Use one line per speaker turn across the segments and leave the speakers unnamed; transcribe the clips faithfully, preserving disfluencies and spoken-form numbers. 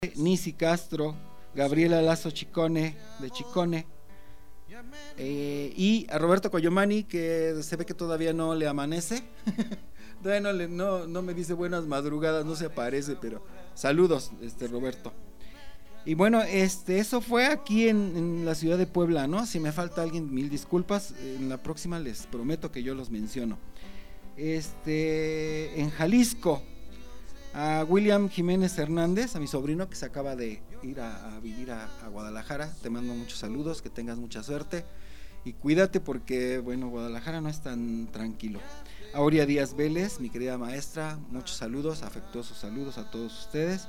Nisi Castro, Gabriela Lazo Chicone, de Chicone, eh, y a Roberto Coyomani, que se ve que todavía no le amanece, todavía no, le, no, no me dice buenas madrugadas, no se aparece, pero saludos, este Roberto. Y bueno, este, eso fue aquí en, en la ciudad de Puebla, ¿no? Si me falta alguien, mil disculpas, en la próxima les prometo que yo los menciono. Este, en Jalisco, a William Jiménez Hernández, a mi sobrino que se acaba de ir a, a vivir a, a Guadalajara, te mando muchos saludos, que tengas mucha suerte y cuídate porque, bueno, Guadalajara no es tan tranquilo. A Aurea Díaz Vélez, mi querida maestra, muchos saludos, afectuosos saludos a todos ustedes.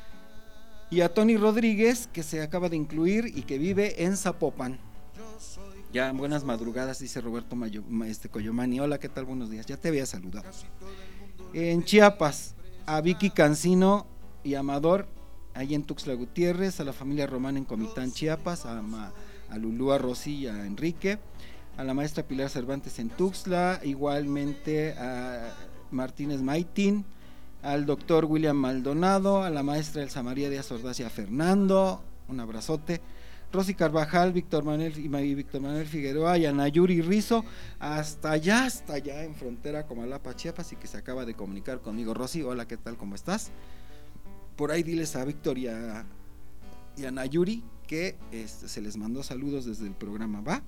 Y a Tony Rodríguez, que se acaba de incluir y que vive en Zapopan. Ya, buenas madrugadas, dice Roberto Mayo, este Coyomani. Hola, ¿qué tal? Buenos días, ya te había saludado. En Chiapas, a Vicky Cancino y Amador, ahí en Tuxtla Gutiérrez, a la familia Román en Comitán, Chiapas, a, a Lulú, a Rosy y a Enrique, a la maestra Pilar Cervantes en Tuxtla, igualmente a Martínez Maitín, al doctor William Maldonado, a la maestra Elsa María Díaz Ordaz y a Fernando, un abrazote, Rosy Carvajal, Víctor Manuel y Víctor Manuel Figueroa y a Nayuri Rizo, hasta allá, hasta allá en frontera Comalapa, Chiapas, y que se acaba de comunicar conmigo. Rosy, hola, ¿qué tal? ¿Cómo estás? Por ahí diles a Víctor y a, y a Nayuri que este, se les mandó saludos desde el programa, ¿va?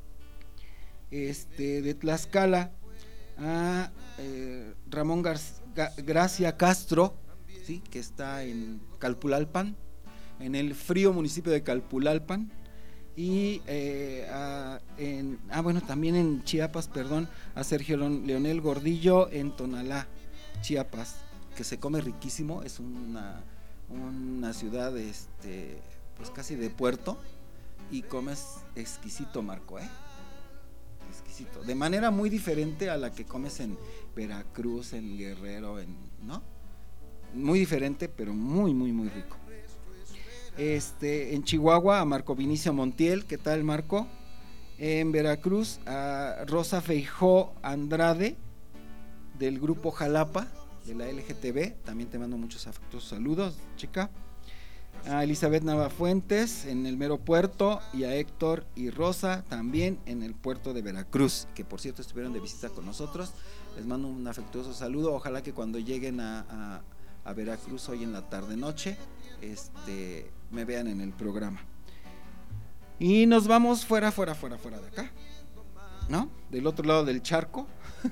Este, de Tlaxcala, a eh, Ramón Gar Gracia Castro, ¿sí? Que está en Calpulalpan, en el frío municipio de Calpulalpan, y eh, a, en, ah bueno, también en Chiapas, perdón, a Sergio Leonel Gordillo en Tonalá, Chiapas, que se come riquísimo, es una, una ciudad este, pues casi de puerto, y comes exquisito, Marco, ¿eh? Exquisito, de manera muy diferente a la que comes en Veracruz, en Guerrero, en, ¿no? Muy diferente, pero muy, muy, muy rico. Este, en Chihuahua, a Marco Vinicio Montiel, ¿qué tal, Marco? En Veracruz, a Rosa Feijó Andrade, del grupo Jalapa, de la L G T B, también te mando muchos afectuosos saludos, chica. A Elizabeth Navafuentes en el mero puerto, y a Héctor y Rosa también en el puerto de Veracruz, que por cierto estuvieron de visita con nosotros. Les mando un afectuoso saludo, ojalá que cuando lleguen a, a, a Veracruz hoy en la tarde noche este, me vean en el programa. Y nos vamos fuera, fuera, fuera, fuera de acá, ¿no? Del otro lado del charco.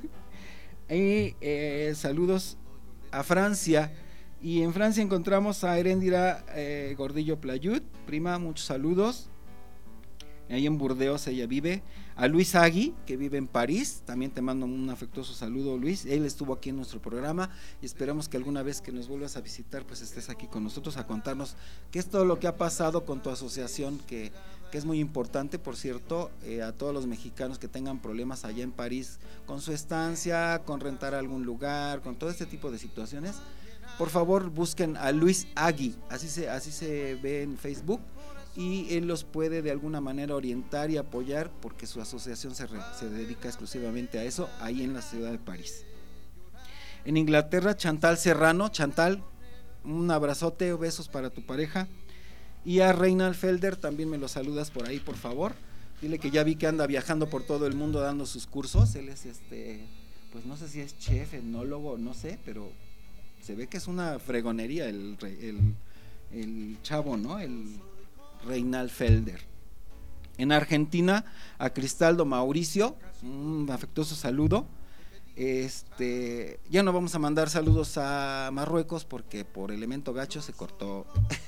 Y eh, saludos a Francia. Y en Francia encontramos a Heréndira eh, Gordillo Playut, prima, muchos saludos. Ahí en Burdeos ella vive. A Luis Agui, que vive en París, también te mando un afectuoso saludo, Luis. Él estuvo aquí en nuestro programa y esperamos que alguna vez que nos vuelvas a visitar, pues estés aquí con nosotros a contarnos qué es todo lo que ha pasado con tu asociación, que, que es muy importante, por cierto, eh, a todos los mexicanos que tengan problemas allá en París con su estancia, con rentar algún lugar, con todo este tipo de situaciones. Por favor, busquen a Luis Agui, así se, así se ve en Facebook, y él los puede de alguna manera orientar y apoyar, porque su asociación se, re, se dedica exclusivamente a eso, ahí en la ciudad de París. En Inglaterra, Chantal Serrano, Chantal, un abrazote, besos para tu pareja. Y a Reinald Felder, también me lo saludas por ahí, por favor. Dile que ya vi que anda viajando por todo el mundo dando sus cursos. Él es este, pues no sé si es chef, etnólogo, no sé, pero se ve que es una fregonería el, el, el chavo, ¿no? El Reinald Felder. En Argentina, a Cristaldo Mauricio, un afectuoso saludo. Este, ya no vamos a mandar saludos a Marruecos porque por elemento gacho se cortó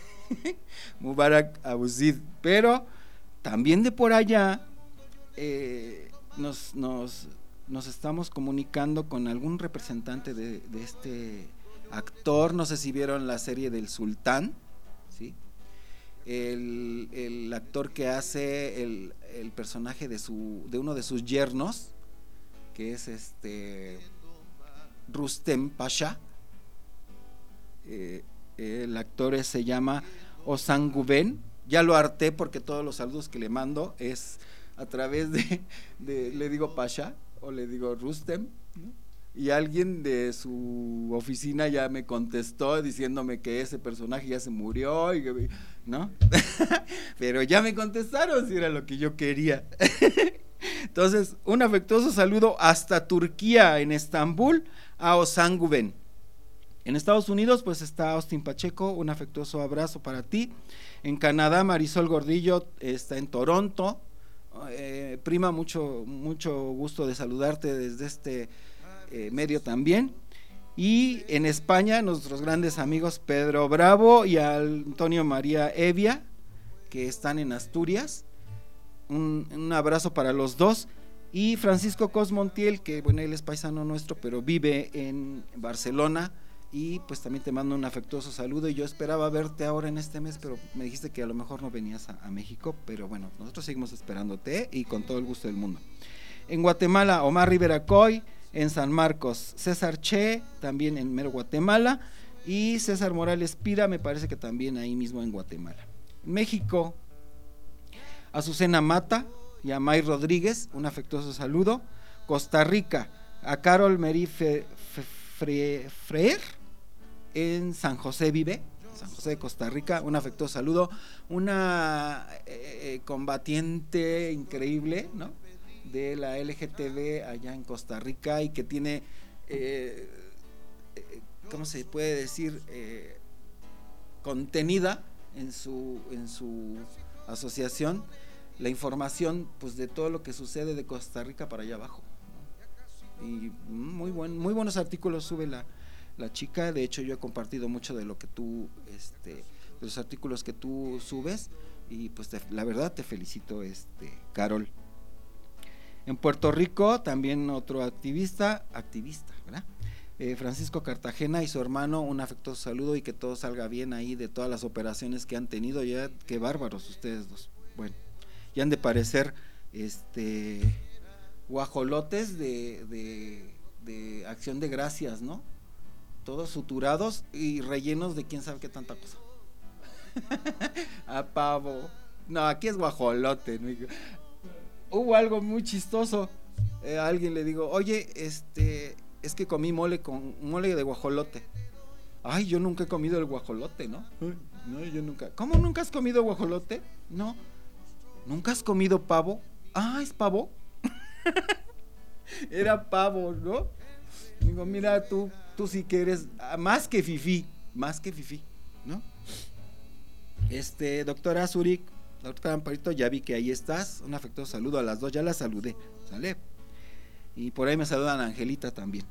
Mubarak Abusid, pero también de por allá eh, nos, nos, nos estamos comunicando con algún representante de, de este actor. No sé si vieron la serie del Sultán, ¿sí? El, el actor que hace el, el personaje de su de uno de sus yernos, que es este Rustem Pasha, eh, el actor se llama Ozan Guven. Ya lo harté porque todos los saludos que le mando es a través de, de le digo Pasha o le digo Rustem, ¿no? y alguien de su oficina ya me contestó diciéndome que ese personaje ya se murió, y que, ¿no? Pero ya me contestaron si era lo que yo quería. Entonces, un afectuoso saludo hasta Turquía, en Estambul, a Ozan Guven. En Estados Unidos, pues está Austin Pacheco, un afectuoso abrazo para ti. En Canadá, Marisol Gordillo está en Toronto. Eh, prima, mucho, mucho gusto de saludarte desde este eh, medio también. Y en España, nuestros grandes amigos Pedro Bravo y Antonio María Evia, que están en Asturias. Un, un abrazo para los dos. Y Francisco Cosmontiel, que bueno, él es paisano nuestro, pero vive en Barcelona. Y pues también te mando un afectuoso saludo, y yo esperaba verte ahora en este mes, pero me dijiste que a lo mejor no venías a, a México, pero bueno, nosotros seguimos esperándote y con todo el gusto del mundo. En Guatemala, Omar Rivera Coy. En San Marcos, César Che, también en mero Guatemala, y César Morales Pira, me parece que también ahí mismo en Guatemala. En México, Azucena Mata y a May Rodríguez, un afectuoso saludo. Costa Rica, a Carol Meri Fe, Fe, Freer, en San José vive, San José de Costa Rica, un afectuoso saludo. Una eh, combatiente increíble, ¿no?, de la L G T B allá en Costa Rica, y que tiene, eh, eh, ¿cómo se puede decir?, eh, contenida en su, en su asociación la información, pues, de todo lo que sucede de Costa Rica para allá abajo, ¿no? Y muy buen, muy buenos artículos sube la, la chica. De hecho, yo he compartido mucho de lo que tú, este, de los artículos que tú subes, y pues te, la verdad te felicito, este, Carol. En Puerto Rico, también otro activista, activista, ¿verdad? Eh, Francisco Cartagena y su hermano, un afectuoso saludo, y que todo salga bien ahí de todas las operaciones que han tenido. Ya, qué bárbaros ustedes dos. Bueno, ya han de parecer este guajolotes de, de, de Acción de Gracias, ¿no? Todos suturados y rellenos de quién sabe qué tanta cosa. A pavo. No, aquí es guajolote, ¿no? Hubo algo muy chistoso. Eh, a alguien le digo, oye, este, es que comí mole con mole de guajolote. Ay, yo nunca he comido el guajolote, ¿no? No, yo nunca. ¿Cómo nunca has comido guajolote? No. ¿Nunca has comido pavo? Ah, ¿es pavo? Era pavo, ¿no? Digo, mira, tú, tú sí que eres más que fifí, más que fifí, ¿no? Este, doctora Zurich, doctor Amparito, ya vi que ahí estás. Un afectuoso saludo a las dos, ya las saludé, ¿sale? Y por ahí me saludan a Angelita también.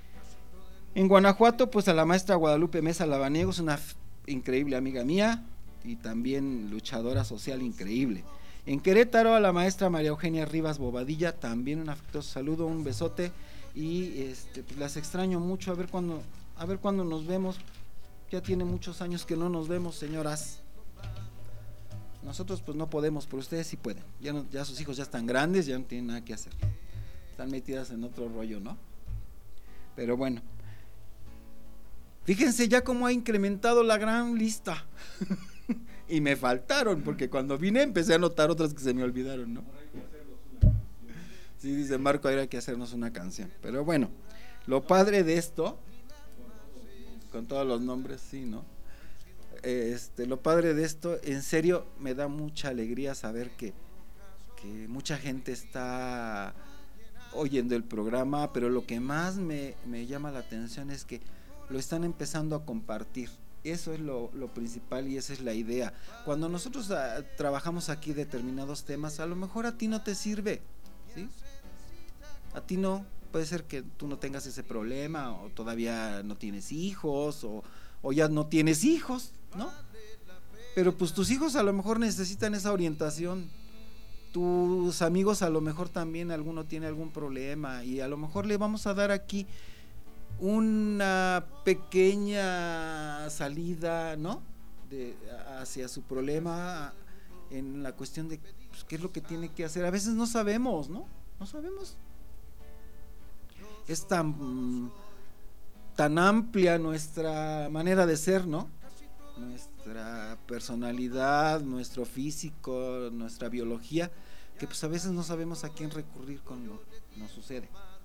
En Guanajuato, pues a la maestra Guadalupe Mesa Labaniegos, una f- increíble amiga mía y también luchadora social increíble. En Querétaro, a la maestra María Eugenia Rivas Bobadilla, también un afectuoso saludo, un besote, y este, pues las extraño mucho. A ver cuándo, a ver cuándo nos vemos. Ya tiene muchos años que no nos vemos, señoras. Nosotros pues no podemos, pero ustedes sí pueden. Ya, no, ya sus hijos ya están grandes, ya no tienen nada que hacer. Están metidas en otro rollo, ¿no? Pero bueno. Fíjense ya cómo ha incrementado la gran lista. Y me faltaron, porque cuando vine empecé a notar otras que se me olvidaron, ¿no? Sí, dice Marco, ahora hay que hacernos una canción. Pero bueno, lo padre de esto, con todos los nombres, sí, ¿no? Este, lo padre de esto, en serio, me da mucha alegría saber que, que mucha gente está oyendo el programa, pero lo que más me, me llama la atención es que lo están empezando a compartir. Eso es lo, lo principal, y esa es la idea. Cuando nosotros a, trabajamos aquí determinados temas, a lo mejor a ti no te sirve, ¿sí? A ti no, puede ser que tú no tengas ese problema, o todavía no tienes hijos, o, o ya no tienes hijos, ¿no? Pero pues tus hijos a lo mejor necesitan esa orientación. Tus amigos a lo mejor también alguno tiene algún problema, y a lo mejor le vamos a dar aquí una pequeña salida, ¿no? De, hacia su problema, en la cuestión de pues, qué es lo que tiene que hacer. A veces no sabemos, ¿no? No sabemos. Es tan, tan amplia nuestra manera de ser, ¿no? Nuestra personalidad, nuestro físico, nuestra biología, que pues a veces no sabemos a quién recurrir cuando nos sucede.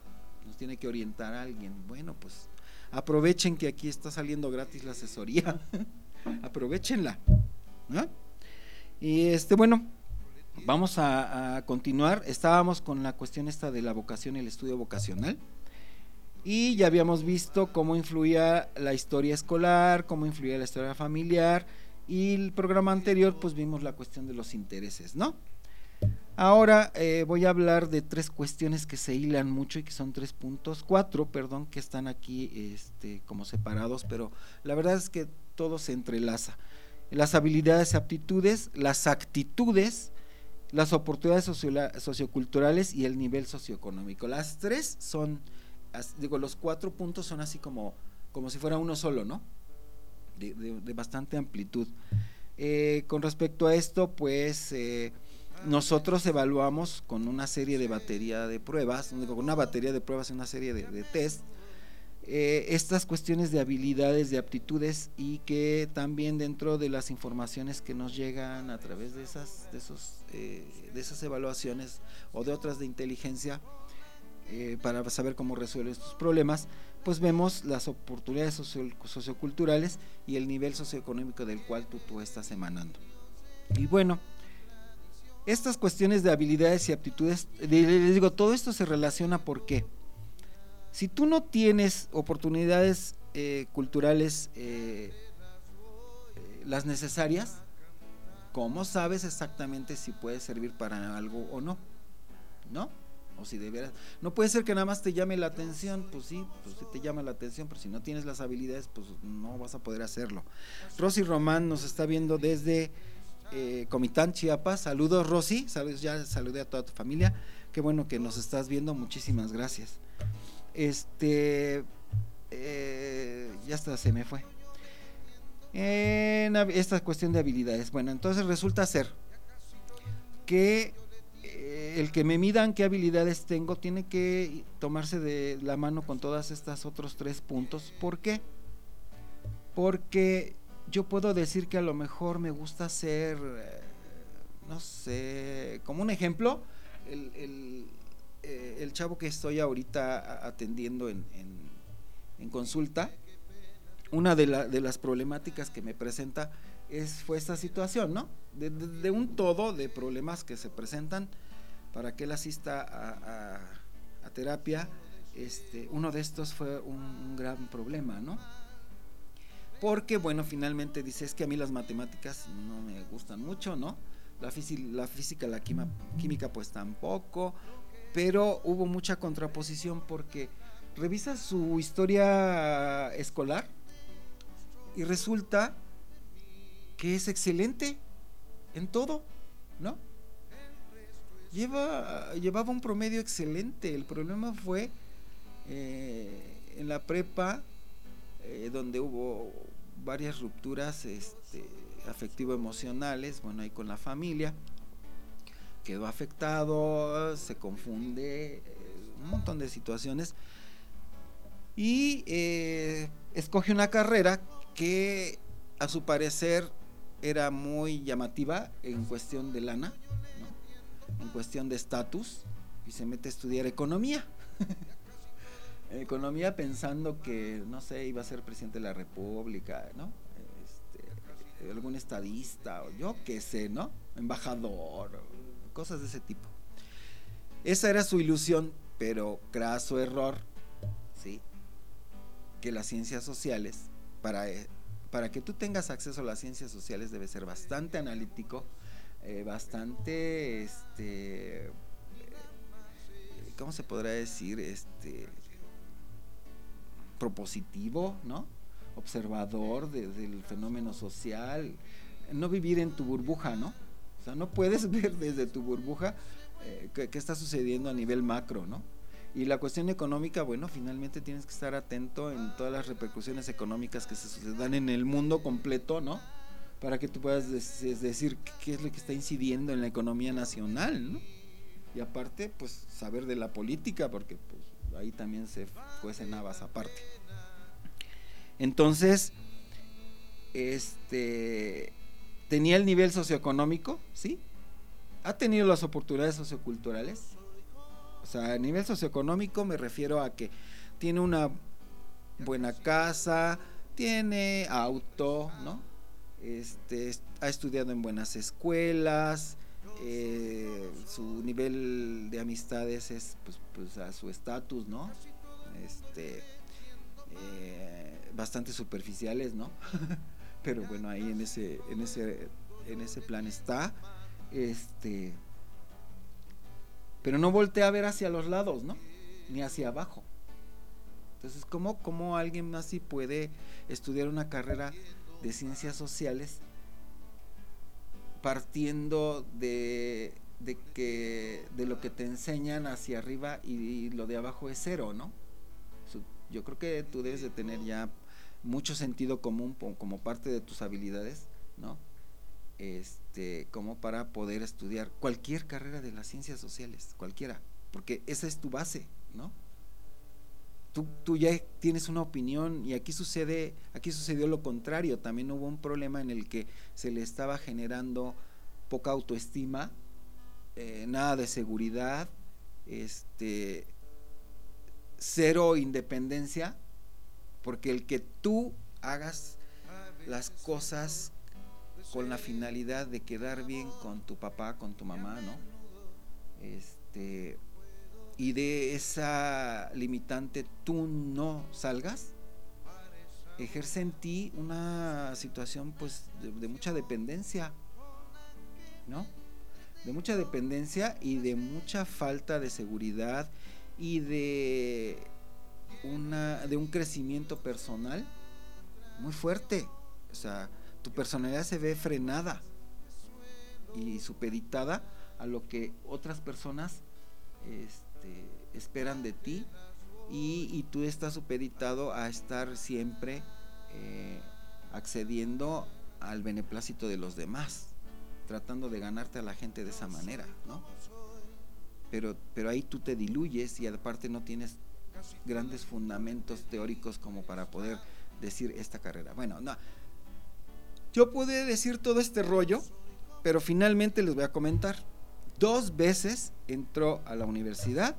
nos tiene que orientar a alguien. Bueno, pues aprovechen que aquí está saliendo gratis la asesoría, aprovechenla, ¿no? Y este, bueno, vamos a, a continuar. Estábamos con la cuestión esta de la vocación y el estudio vocacional. Y ya habíamos visto cómo influía la historia escolar, cómo influía la historia familiar, y el programa anterior pues vimos la cuestión de los intereses, ¿no? Ahora eh, voy a hablar de tres cuestiones que se hilan mucho y que son tres puntos, cuatro, perdón, que están aquí este, como separados, pero la verdad es que todo se entrelaza. Las habilidades y aptitudes, las actitudes, las oportunidades socio- socioculturales y el nivel socioeconómico. Las tres son, digo, los cuatro puntos son así como, como si fuera uno solo, ¿no? De, de, de bastante amplitud. Eh, con respecto a esto, pues eh, nosotros evaluamos con una serie de batería de pruebas, con una batería de pruebas y una serie de, de test, eh, estas cuestiones de habilidades, de aptitudes, y que también dentro de las informaciones que nos llegan a través de esas, de esos, eh, de esas evaluaciones o de otras de inteligencia, eh, para saber cómo resuelve estos problemas, pues vemos las oportunidades socio, socioculturales y el nivel socioeconómico del cual tú, tú estás emanando. Y bueno, estas cuestiones de habilidades y aptitudes, les digo, todo esto se relaciona porque si tú no tienes oportunidades eh, culturales eh, eh, las necesarias, ¿cómo sabes exactamente si puede servir para algo o no? ¿No? O si de veras, no puede ser que nada más te llame la atención, pues sí, pues sí te llama la atención, pero si no tienes las habilidades, pues no vas a poder hacerlo. Rosy Román nos está viendo desde eh, Comitán, Chiapas. Saludos, Rosy, saludos, ya saludé a toda tu familia, qué bueno que nos estás viendo, muchísimas gracias. Este, eh, ya hasta se me fue. En esta cuestión de habilidades, bueno, entonces resulta ser que el que me midan qué habilidades tengo tiene que tomarse de la mano con todas estas otros tres puntos. ¿Por qué? Porque yo puedo decir que a lo mejor me gusta hacer, no sé, como un ejemplo, el, el, el chavo que estoy ahorita atendiendo en, en, en consulta, una de, la, de las problemáticas que me presenta es, fue esta situación, ¿no? De, de, de un todo de problemas que se presentan para que él asista a, a, a terapia. Este, uno de estos fue un, un gran problema, ¿no? Porque, bueno, finalmente dice, es que a mí las matemáticas no me gustan mucho, ¿no? La, fisi- la física, la quima, química, pues tampoco, pero hubo mucha contraposición porque revisa su historia escolar y resulta que es excelente en todo, ¿no? Lleva, llevaba un promedio excelente. El problema fue eh, en la prepa, eh, donde hubo varias rupturas este, afectivo-emocionales, bueno, ahí con la familia, quedó afectado, se confunde, eh, un montón de situaciones, y eh, escoge una carrera que a su parecer era muy llamativa en cuestión de lana, ¿no? En cuestión de estatus, y se mete a estudiar economía. Economía pensando que, no sé, iba a ser presidente de la república, ¿no? Este, algún estadista, o yo qué sé, ¿no? Embajador, cosas de ese tipo. Esa era su ilusión, pero craso error, ¿sí? Que las ciencias sociales, para, para que tú tengas acceso a las ciencias sociales, debe ser bastante analítico, eh, bastante, este, ¿cómo se podrá decir? Este, propositivo, ¿no? Observador de, del fenómeno social, no vivir en tu burbuja, ¿no? O sea, no puedes ver desde tu burbuja eh, qué, qué está sucediendo a nivel macro, ¿no? Y la cuestión económica, bueno, finalmente tienes que estar atento en todas las repercusiones económicas que se dan en el mundo completo, ¿no? Para que tú puedas des- decir qué es lo que está incidiendo en la economía nacional, ¿no? Y aparte, pues, saber de la política, porque pues ahí también se cuecen habas aparte. Entonces, este, tenía el nivel socioeconómico, ¿sí? Ha tenido las oportunidades socioculturales, sea, a nivel socioeconómico me refiero a que tiene una buena casa, tiene auto, ¿no? Este, ha estudiado en buenas escuelas, eh, su nivel de amistades es pues, pues a su estatus, ¿no? Este, eh, bastante superficiales, ¿no? Pero bueno, ahí en ese, en ese, en ese plan está, este, pero no voltea a ver hacia los lados, ¿no? Ni hacia abajo. Entonces, ¿cómo, cómo alguien así puede estudiar una carrera de ciencias sociales partiendo de, de que de lo que te enseñan hacia arriba y, y lo de abajo es cero, ¿no? Yo creo que tú debes de tener ya mucho sentido común como parte de tus habilidades, ¿no? Este, como para poder estudiar cualquier carrera de las ciencias sociales, cualquiera, porque esa es tu base, ¿no? Tú, tú ya tienes una opinión y aquí sucede, aquí sucedió lo contrario. También hubo un problema en el que se le estaba generando poca autoestima, eh, nada de seguridad, este, cero independencia, porque el que tú hagas las cosas con la finalidad de quedar bien con tu papá, con tu mamá, ¿no? Este, y de esa limitante tú no salgas, ejerce en ti una situación pues de, de mucha dependencia, ¿no? De mucha dependencia y de mucha falta de seguridad y de una de un crecimiento personal muy fuerte. O sea, tu personalidad se ve frenada y supeditada a lo que otras personas este, esperan de ti y, y tú estás supeditado a estar siempre eh, accediendo al beneplácito de los demás, tratando de ganarte a la gente de esa manera, ¿no? Pero, pero ahí tú te diluyes y aparte no tienes grandes fundamentos teóricos como para poder decir esta carrera. Bueno, no, yo pude decir todo este rollo, pero finalmente les voy a comentar. Dos veces entró a la universidad,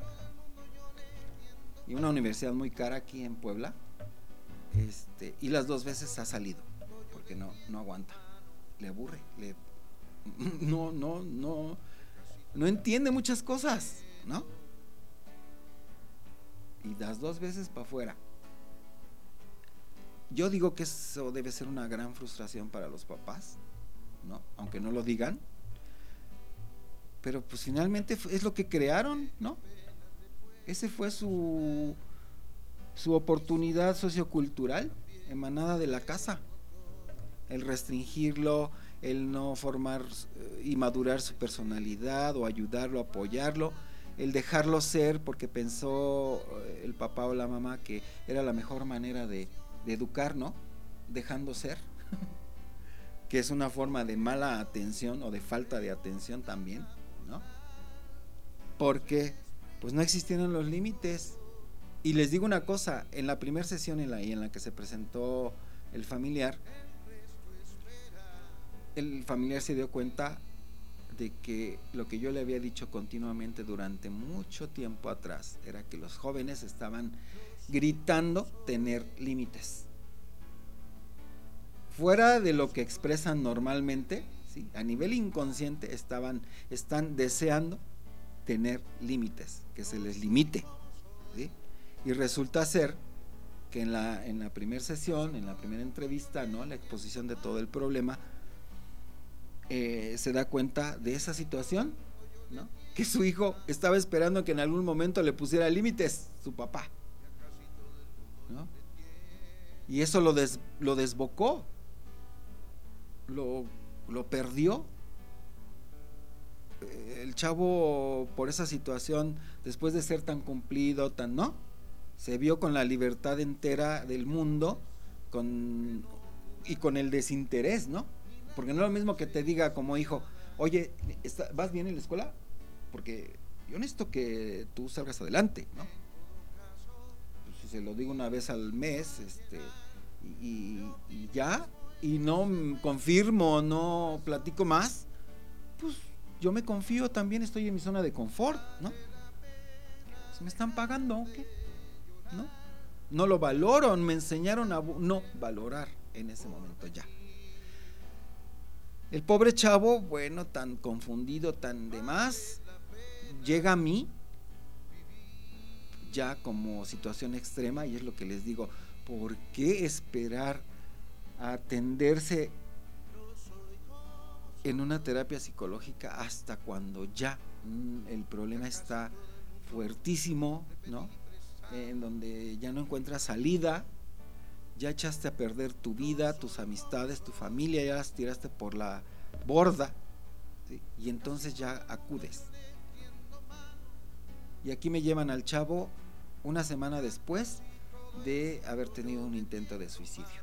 y una universidad muy cara aquí en Puebla, este, y las dos veces ha salido, porque no, no aguanta, le aburre, le, no, no, no, no entiende muchas cosas, ¿no? Y las dos veces para afuera. Yo digo que eso debe ser una gran frustración para los papás, ¿no? Aunque no lo digan, pero pues finalmente es lo que crearon, ¿no? Ese fue su su oportunidad sociocultural emanada de la casa, el restringirlo, el no formar y madurar su personalidad o ayudarlo, apoyarlo, el dejarlo ser porque pensó el papá o la mamá que era la mejor manera de, de educar, ¿no? Dejando ser, que es una forma de mala atención o de falta de atención también, ¿no? Porque pues no existieron los límites. Y les digo una cosa, en la primera sesión en la, en la que se presentó el familiar, el familiar se dio cuenta de que lo que yo le había dicho continuamente durante mucho tiempo atrás era que los jóvenes estaban gritando tener límites fuera de lo que expresan normalmente, ¿sí? A nivel inconsciente estaban están deseando tener límites, que se les limite, ¿sí? Y resulta ser que en la en la primera sesión, en la primera entrevista, ¿no? La exposición de todo el problema, Eh, se da cuenta de esa situación, ¿no? Que su hijo estaba esperando que en algún momento le pusiera límites, su papá, ¿no? Y eso lo, des, lo desbocó, lo, lo perdió. Eh, el chavo, por esa situación, después de ser tan cumplido, tan, ¿no? Se vio con la libertad entera del mundo con, y con el desinterés, ¿no? Porque no es lo mismo que te diga como hijo, oye, ¿vas bien en la escuela? Porque yo necesito que tú salgas adelante, ¿no? Pues si se lo digo una vez al mes, este, y, y ya, y no confirmo, no platico más, pues yo me confío también, estoy en mi zona de confort, ¿no? Pues me están pagando, ¿qué? ¿No? No lo valoro, me enseñaron a no valorar en ese momento ya. El pobre chavo, bueno, tan confundido, tan demás, llega a mí ya como situación extrema, y es lo que les digo, ¿por qué esperar a atenderse en una terapia psicológica hasta cuando ya mm, el problema está fuertísimo, ¿no? En donde ya no encuentras salida, ya echaste a perder tu vida, tus amistades, tu familia, ya las tiraste por la borda, ¿sí? Y entonces ya acudes. Y aquí me llevan al chavo una semana después de haber tenido un intento de suicidio.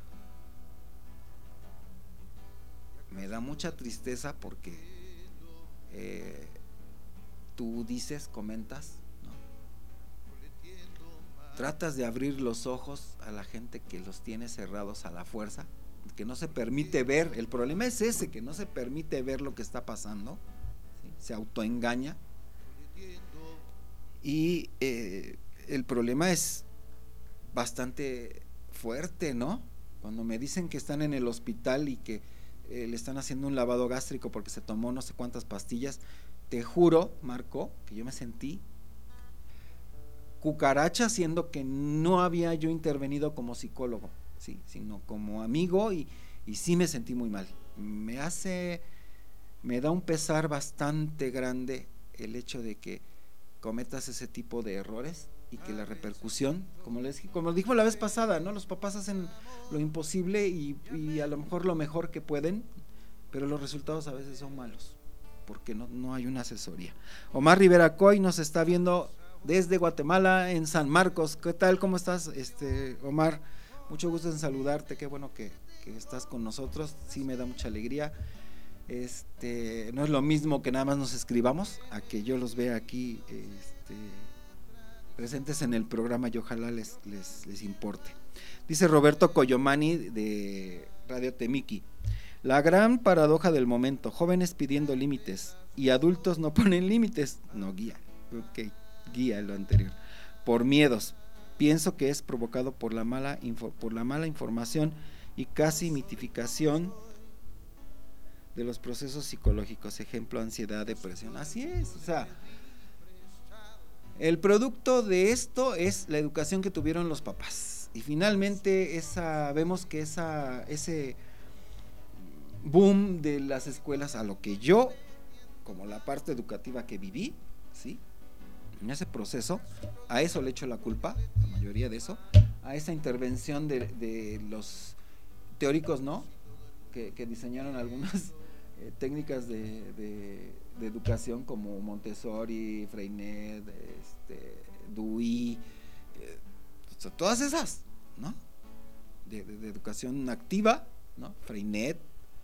Me da mucha tristeza porque eh, tú dices, comentas, tratas de abrir los ojos a la gente que los tiene cerrados a la fuerza, que no se permite ver. El problema es ese, que no se permite ver lo que está pasando, ¿sí? Se autoengaña. Y eh, el problema es bastante fuerte, ¿no? Cuando me dicen que están en el hospital y que eh, le están haciendo un lavado gástrico porque se tomó no sé cuántas pastillas, te juro, Marco, que yo me sentí cucaracha, siendo que no había yo intervenido como psicólogo, sí, sino como amigo, y, y sí me sentí muy mal. Me hace, me da un pesar bastante grande el hecho de que cometas ese tipo de errores y que la repercusión, como les como dijo la vez pasada, ¿no? Los papás hacen lo imposible y, y a lo mejor lo mejor que pueden, pero los resultados a veces son malos, porque no, no hay una asesoría. Omar Rivera Coy nos está viendo desde Guatemala, en San Marcos. ¿Qué tal? ¿Cómo estás, este Omar? Mucho gusto en saludarte, qué bueno que, que estás con nosotros, sí me da mucha alegría. Este, no es lo mismo que nada más nos escribamos, a que yo los vea aquí este, presentes en el programa y ojalá les, les, les importe. Dice Roberto Coyomani de Radio Temiki: la gran paradoja del momento, jóvenes pidiendo límites y adultos no ponen límites, no guía, ok. Guía lo anterior, por miedos. Pienso que es provocado por la mala info, por la mala información y casi mitificación de los procesos psicológicos, ejemplo, ansiedad, depresión. Así es, o sea, el producto de esto es la educación que tuvieron los papás. Y finalmente esa, vemos que esa, ese boom de las escuelas, a lo que yo, como la parte educativa que viví, ¿sí? En ese proceso, a eso le echo la culpa, la mayoría de eso, a esa intervención de, de los teóricos, ¿no? Que, que diseñaron algunas eh, técnicas de, de, de educación como Montessori, Freinet, este, Dewey, eh, todas esas, ¿no? De, de, de educación activa, ¿no? Freinet,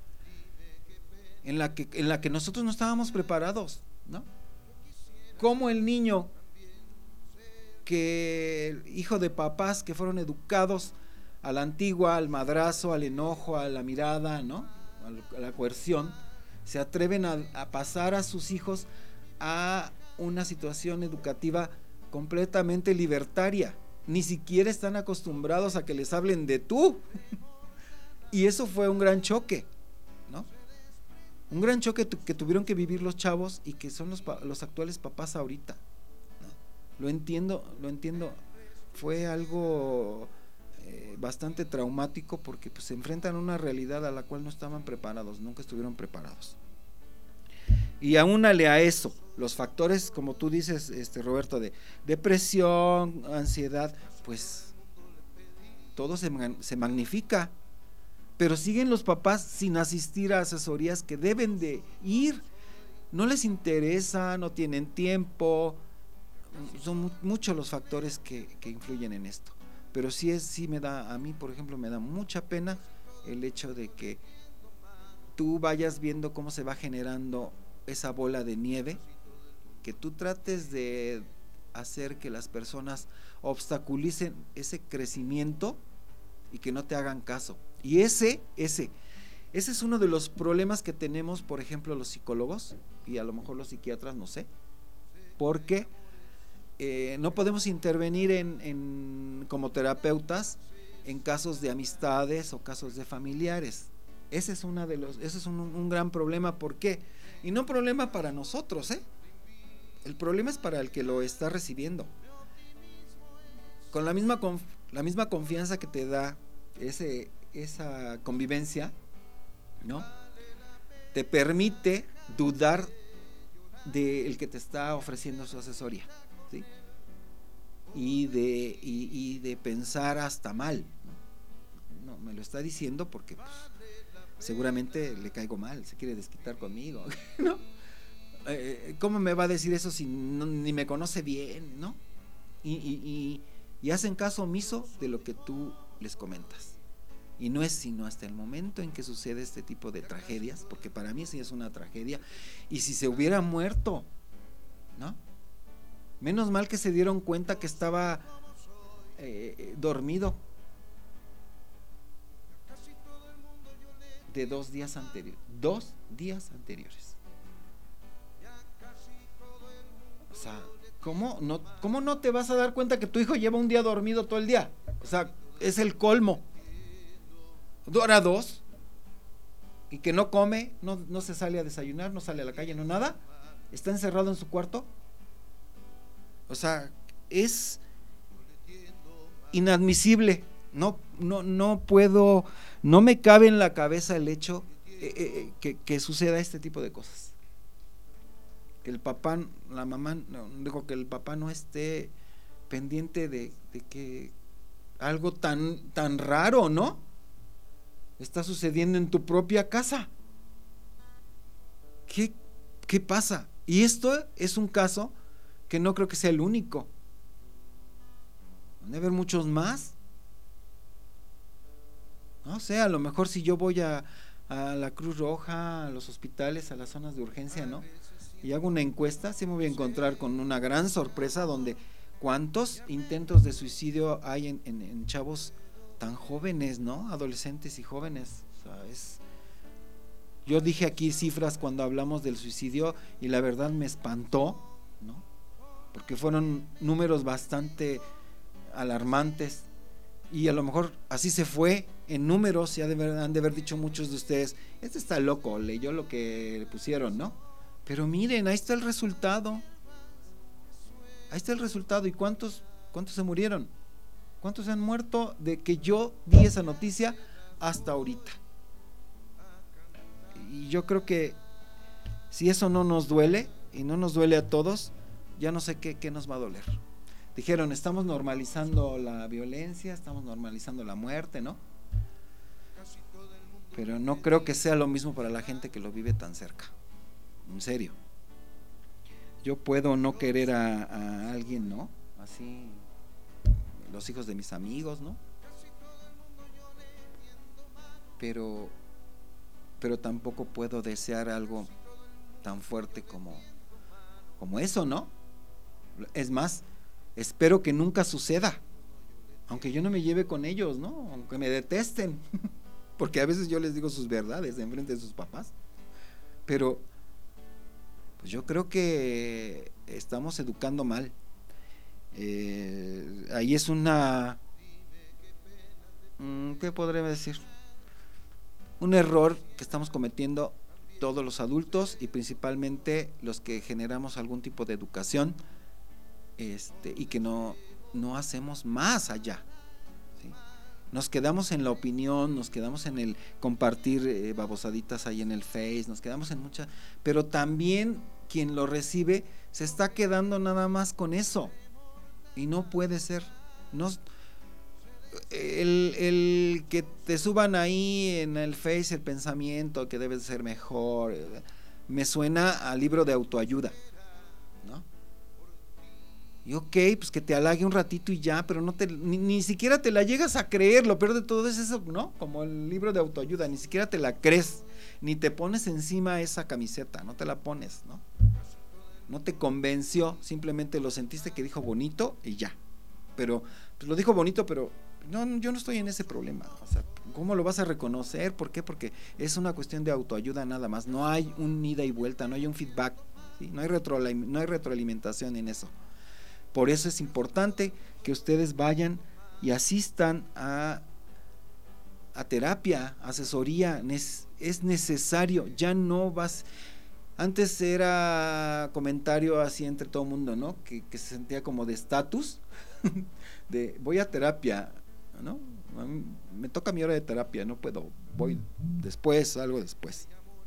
en la que, en la que nosotros no estábamos preparados, ¿no? Como el niño que, hijo de papás que fueron educados a la antigua, al madrazo, al enojo, a la mirada, ¿no? A la coerción, se atreven a, a pasar a sus hijos a una situación educativa completamente libertaria. Ni siquiera están acostumbrados a que les hablen de tú. Y eso fue un gran choque, ¿no? Un gran choque tu, que tuvieron que vivir los chavos y que son los, los actuales papás ahorita, ¿no? Lo entiendo, lo entiendo. Fue algo eh, bastante traumático porque pues, se enfrentan a una realidad a la cual no estaban preparados, nunca estuvieron preparados. Y aúnale a eso los factores, como tú dices, este Roberto, de depresión, ansiedad, pues todo se, se magnifica. Pero siguen los papás sin asistir a asesorías que deben de ir, no les interesa, no tienen tiempo, son muchos los factores que, que influyen en esto. Pero sí es, sí me da, a mí por ejemplo me da mucha pena el hecho de que tú vayas viendo cómo se va generando esa bola de nieve, que tú trates de hacer que las personas obstaculicen ese crecimiento y que no te hagan caso. Y ese, ese, ese es uno de los problemas que tenemos, por ejemplo, los psicólogos y a lo mejor los psiquiatras, no sé, porque eh, no podemos intervenir en, en, como terapeutas en casos de amistades o casos de familiares. Ese es, una de los, ese es un, un gran problema. ¿Por qué? Y no un problema para nosotros, ¿eh? El problema es para el que lo está recibiendo. Con la misma, conf, la misma confianza que te da ese, esa convivencia, ¿no? Te permite dudar del que te está ofreciendo su asesoría, ¿sí? Y de, y, y de pensar hasta mal, ¿no? No, me lo está diciendo porque pues, seguramente le caigo mal, se quiere desquitar conmigo, ¿no? Eh, ¿Cómo me va a decir eso si no, ni me conoce bien, ¿no? Y, y, y, y hacen caso omiso de lo que tú les comentas. Y no es sino hasta el momento en que sucede este tipo de tragedias, porque para mí sí es una tragedia. Y si se hubiera muerto, ¿no? Menos mal que se dieron cuenta que estaba eh, dormido de dos días anteriores. Dos días anteriores. O sea, ¿cómo no, ¿cómo no te vas a dar cuenta que tu hijo lleva un día dormido todo el día? O sea, es el colmo. Hora dos, y que no come, no, no se sale a desayunar, no sale a la calle, no nada, está encerrado en su cuarto. O sea, es inadmisible. No, no, no puedo, no me cabe en la cabeza el hecho eh, eh, que, que suceda este tipo de cosas. Que el papá, la mamá, no, digo que el papá no esté pendiente de, de que algo tan, tan raro, ¿no? Está sucediendo en tu propia casa. ¿Qué, qué pasa? Y esto es un caso que no creo que sea el único. Van a haber muchos más. No sé, a lo mejor si yo voy a, a la Cruz Roja, a los hospitales, a las zonas de urgencia, ¿no? Y hago una encuesta, sí me voy a encontrar con una gran sorpresa donde cuántos intentos de suicidio hay en, en, en chavos tan jóvenes, ¿no? Adolescentes y jóvenes. O sea, es... Yo dije aquí cifras cuando hablamos del suicidio y la verdad me espantó, ¿no? Porque fueron números bastante alarmantes y a lo mejor así se fue en números y han de, han de haber dicho muchos de ustedes, este está loco, leyó lo que le pusieron, ¿no? Pero miren, ahí está el resultado. Ahí está el resultado. ¿Y cuántos, cuántos se murieron? ¿Cuántos se han muerto de que yo di esa noticia hasta ahorita? Y yo creo que si eso no nos duele, y no nos duele a todos, ya no sé qué, qué nos va a doler. Dijeron, estamos normalizando la violencia, estamos normalizando la muerte, ¿no? Pero no creo que sea lo mismo para la gente que lo vive tan cerca. En serio. Yo puedo no querer a, a alguien, ¿no? Así... los hijos de mis amigos, ¿no? Pero pero tampoco puedo desear algo tan fuerte como como eso, ¿no? Es más, espero que nunca suceda, aunque yo no me lleve con ellos, ¿no? Aunque me detesten, porque a veces yo les digo sus verdades en frente de sus papás, pero pues yo creo que estamos educando mal. Eh, ahí es una, ¿qué podré decir? Un error que estamos cometiendo todos los adultos y principalmente los que generamos algún tipo de educación, este, y que no, no hacemos más allá, ¿sí? Nos quedamos en la opinión, nos quedamos en el compartir eh, babosaditas ahí en el Face, nos quedamos en muchas, pero también quien lo recibe se está quedando nada más con eso. Y no puede ser. No, el, el que te suban ahí en el Face el pensamiento que debes ser mejor, me suena a libro de autoayuda, ¿no? Y ok, pues que te halague un ratito y ya, pero no te, ni, ni siquiera te la llegas a creer. Lo peor de todo es eso, ¿no? Como el libro de autoayuda, ni siquiera te la crees, ni te pones encima esa camiseta, no te la pones, ¿no? No te convenció, simplemente lo sentiste que dijo bonito y ya. Pero pues lo dijo bonito, pero no, yo no estoy en ese problema. O sea, ¿cómo lo vas a reconocer? ¿Por qué? Porque es una cuestión de autoayuda nada más. No hay un ida y vuelta, no hay un feedback, ¿sí? No hay retro, no hay retroalimentación en eso. Por eso es importante que ustedes vayan y asistan a, a terapia, asesoría. Es, es necesario, ya no vas... Antes era comentario así entre todo el mundo, ¿no? Que, que se sentía como de estatus, de voy a terapia, ¿no? A mí, me toca mi hora de terapia, no puedo, voy después, algo después.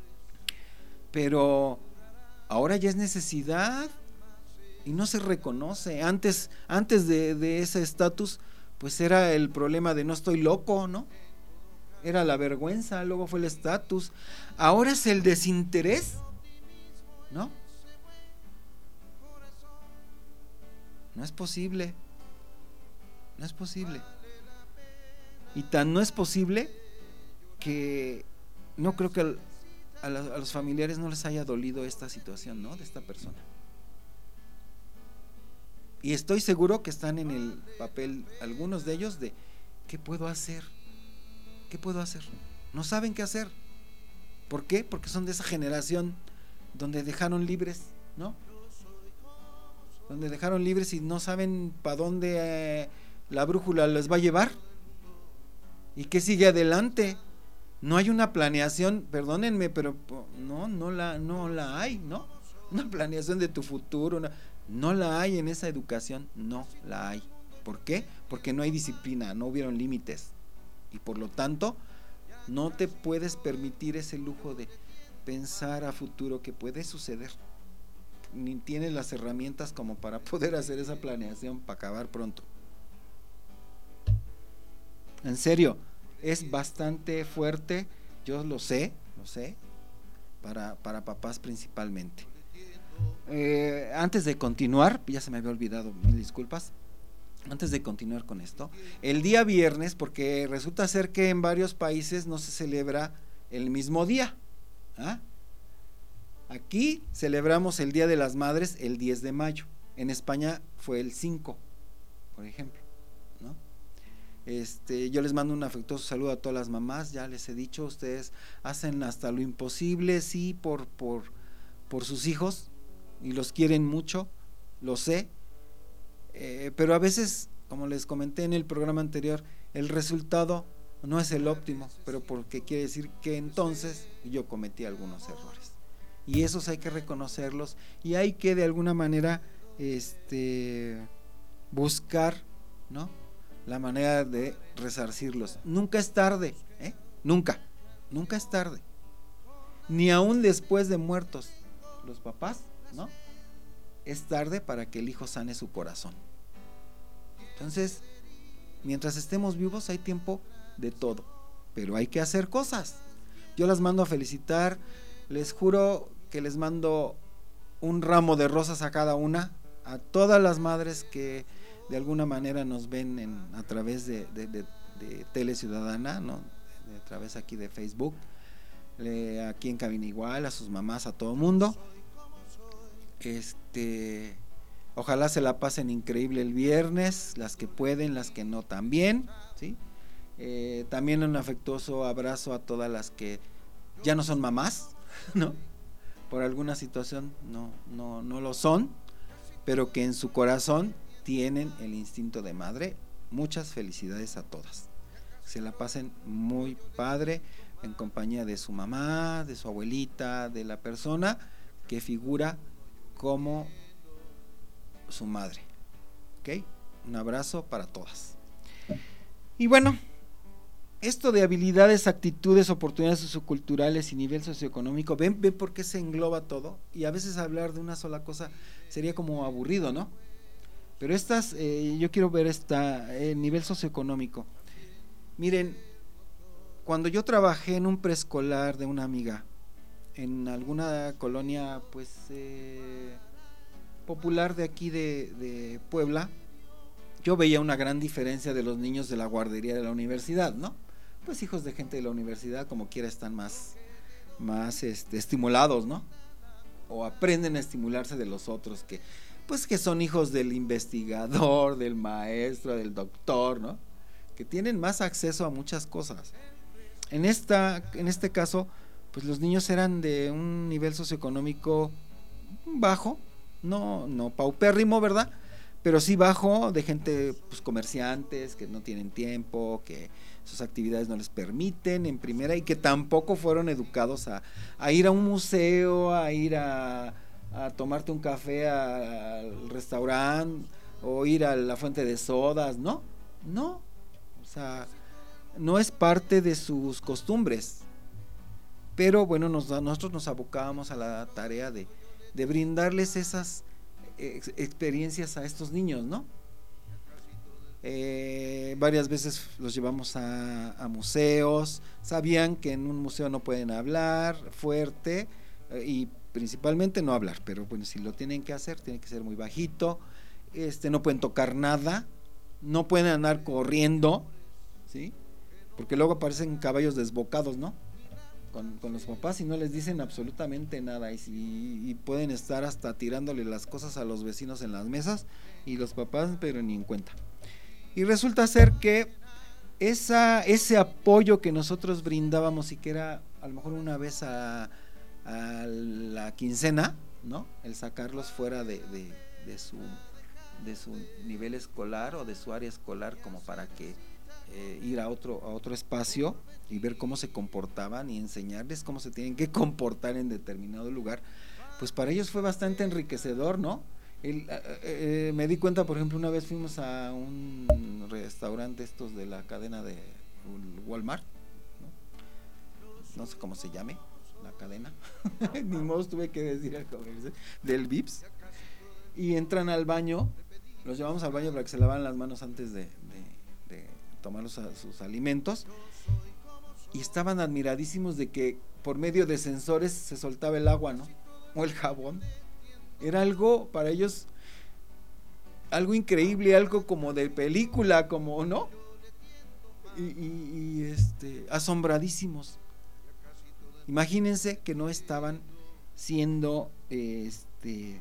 Pero ahora ya es necesidad y no se reconoce. Antes, antes de, de ese estatus, pues era el problema de no estoy loco, ¿no? Era la vergüenza, luego fue el estatus. Ahora es el desinterés, ¿no? No es posible. No es posible. Y tan no es posible que no creo que al, a, la, a los familiares no les haya dolido esta situación, ¿no? De esta persona. Y estoy seguro que están en el papel, algunos de ellos, de ¿qué puedo hacer? ¿Qué puedo hacer? No saben qué hacer. ¿Por qué? Porque son de esa generación donde dejaron libres, ¿no? Donde dejaron libres y no saben para dónde eh, la brújula les va a llevar. ¿Y qué sigue adelante? No hay una planeación, perdónenme, pero no, no la, no la hay, ¿no? Una planeación de tu futuro, una, no la hay en esa educación, no la hay. ¿Por qué? Porque no hay disciplina, no hubieron límites. Y por lo tanto, no te puedes permitir ese lujo de pensar a futuro que puede suceder. Ni tienes las herramientas como para poder hacer esa planeación para acabar pronto. En serio, es bastante fuerte, yo lo sé, lo sé, para, para papás principalmente. Eh, antes de continuar, ya se me había olvidado, mil disculpas. Antes de continuar con esto, el día viernes, porque resulta ser que en varios países no se celebra el mismo día. ¿Ah? Aquí celebramos el Día de las Madres el diez de mayo. En España fue el cinco, por ejemplo, ¿no? Este, yo les mando un afectuoso saludo a todas las mamás. Ya les he dicho, ustedes hacen hasta lo imposible, sí, por, por, por sus hijos y los quieren mucho, lo sé. Eh, pero a veces, como les comenté en el programa anterior, el resultado no es el óptimo, pero porque quiere decir que entonces yo cometí algunos errores y esos hay que reconocerlos y hay que de alguna manera este, buscar, ¿no?, la manera de resarcirlos. Nunca es tarde, ¿eh? nunca, nunca es tarde, ni aún después de muertos los papás, ¿no? Es tarde para que el hijo sane su corazón. Entonces, mientras estemos vivos hay tiempo de todo, pero hay que hacer cosas. Yo las mando a felicitar, les juro que les mando un ramo de rosas a cada una, a todas las madres que de alguna manera nos ven en, a través de, de, de, de Tele Ciudadana, ¿no? De, a través aquí de Facebook, le, aquí en cabina igual, a sus mamás, a todo mundo. Este, ojalá se la pasen increíble el viernes, las que pueden, las que no también, ¿sí? Eh, también un afectuoso abrazo a todas las que ya no son mamás, ¿no? Por alguna situación no, no, no lo son, pero que en su corazón tienen el instinto de madre. Muchas felicidades a todas. Se la pasen muy padre en compañía de su mamá, de su abuelita, de la persona que figura como su madre. ¿Ok? Un abrazo para todas. Y bueno, esto de habilidades, actitudes, oportunidades socioculturales y nivel socioeconómico, ven, ven por qué se engloba todo, y a veces hablar de una sola cosa sería como aburrido, ¿no? Pero estas, eh, yo quiero ver esta, el nivel socioeconómico. Miren, cuando yo trabajé en un preescolar de una amiga, en alguna colonia pues eh, popular de aquí de, de Puebla, yo veía una gran diferencia de los niños de la guardería de la universidad, ¿no? Pues hijos de gente de la universidad como quiera están más, más este, estimulados, ¿no? O aprenden a estimularse de los otros que, pues que son hijos del investigador, del maestro, del doctor, ¿no? Que tienen más acceso a muchas cosas. En esta, en este caso, pues los niños eran de un nivel socioeconómico bajo, no, no paupérrimo, ¿verdad? pero sí bajo de gente, pues comerciantes que no tienen tiempo, que sus actividades no les permiten en primera y que tampoco fueron educados a, a ir a un museo, a ir a, a tomarte un café a, al restaurante o ir a la fuente de sodas, no, no, o sea, no es parte de sus costumbres. Pero bueno, nos, nosotros nos abocábamos a la tarea de, de brindarles esas ex, experiencias a estos niños, ¿no? Eh, varias veces los llevamos a, a museos, sabían que en un museo no pueden hablar fuerte eh, y principalmente no hablar, pero bueno, si lo tienen que hacer, tiene que ser muy bajito, este, no pueden tocar nada, no pueden andar corriendo, ¿sí? Porque luego aparecen caballos desbocados, ¿no? Con, con los papás y no les dicen absolutamente nada y, si, y pueden estar hasta tirándole las cosas a los vecinos en las mesas y los papás pero ni en cuenta. Y resulta ser que esa, ese apoyo que nosotros brindábamos y que era a lo mejor una vez a, a la quincena, ¿no? El sacarlos fuera de, de, de, su, de su nivel escolar o de su área escolar como para que Eh, ir a otro a otro espacio y ver cómo se comportaban y enseñarles cómo se tienen que comportar en determinado lugar, pues para ellos fue bastante enriquecedor, ¿no? El, eh, eh, me di cuenta, por ejemplo, una vez fuimos a un restaurante estos de la cadena de Walmart, no, no sé cómo se llame la cadena, ni modo tuve que decir al comercio del Vips, y entran al baño, los llevamos al baño para que se lavaran las manos antes de, de, de tomar los, sus alimentos y estaban admiradísimos de que por medio de sensores se soltaba el agua, ¿no? O el jabón. Era algo para ellos algo increíble, algo como de película, como, ¿no? Y, y, y este asombradísimos. Imagínense que no estaban siendo este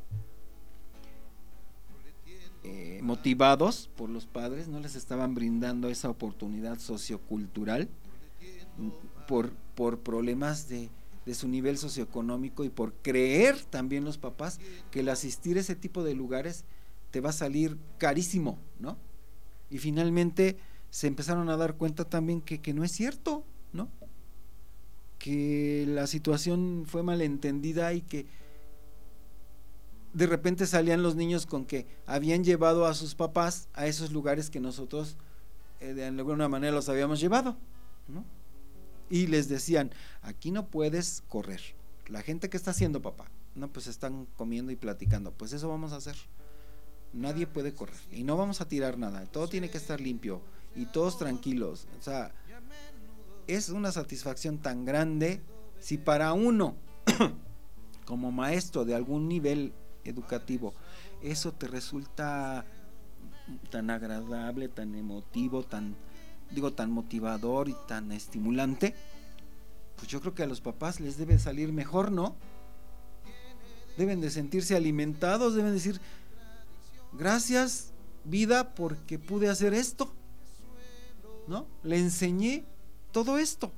Eh, motivados por los padres, no les estaban brindando esa oportunidad sociocultural por, por problemas de, de su nivel socioeconómico y por creer también los papás que el asistir a ese tipo de lugares te va a salir carísimo, ¿no? Y finalmente se empezaron a dar cuenta también que, que no es cierto, ¿no? Que la situación fue malentendida y que de repente salían los niños con que habían llevado a sus papás a esos lugares que nosotros eh, de alguna manera los habíamos llevado, ¿no? Y les decían, aquí no puedes correr, la gente que está haciendo, papá, no, pues están comiendo y platicando, pues eso vamos a hacer, nadie puede correr y no vamos a tirar nada, todo tiene que estar limpio y todos tranquilos. O sea, es una satisfacción tan grande si para uno como maestro de algún nivel educativo eso te resulta tan agradable, tan emotivo, tan digo tan motivador y tan estimulante, pues yo creo que a los papás les debe salir mejor, ¿no? Deben de sentirse alimentados, deben decir gracias vida porque pude hacer esto, ¿no? Le enseñé todo esto.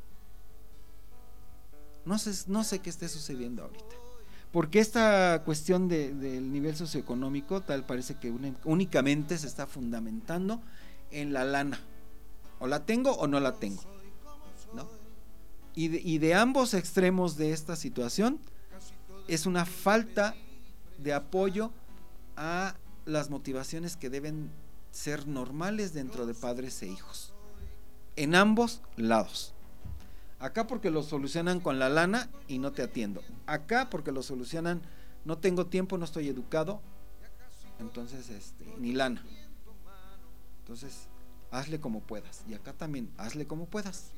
No sé, no sé qué esté sucediendo ahorita. Porque esta cuestión de, del nivel socioeconómico tal parece que una, únicamente se está fundamentando en la lana. O la tengo o no la tengo, ¿no? Y de, y de ambos extremos de esta situación es una falta de apoyo a las motivaciones que deben ser normales dentro de padres e hijos. En ambos lados. Acá porque lo solucionan con la lana y no te atiendo. Acá porque lo solucionan, no tengo tiempo, no estoy educado, entonces este, ni lana. Entonces, hazle como puedas. Y acá también, hazle como puedas.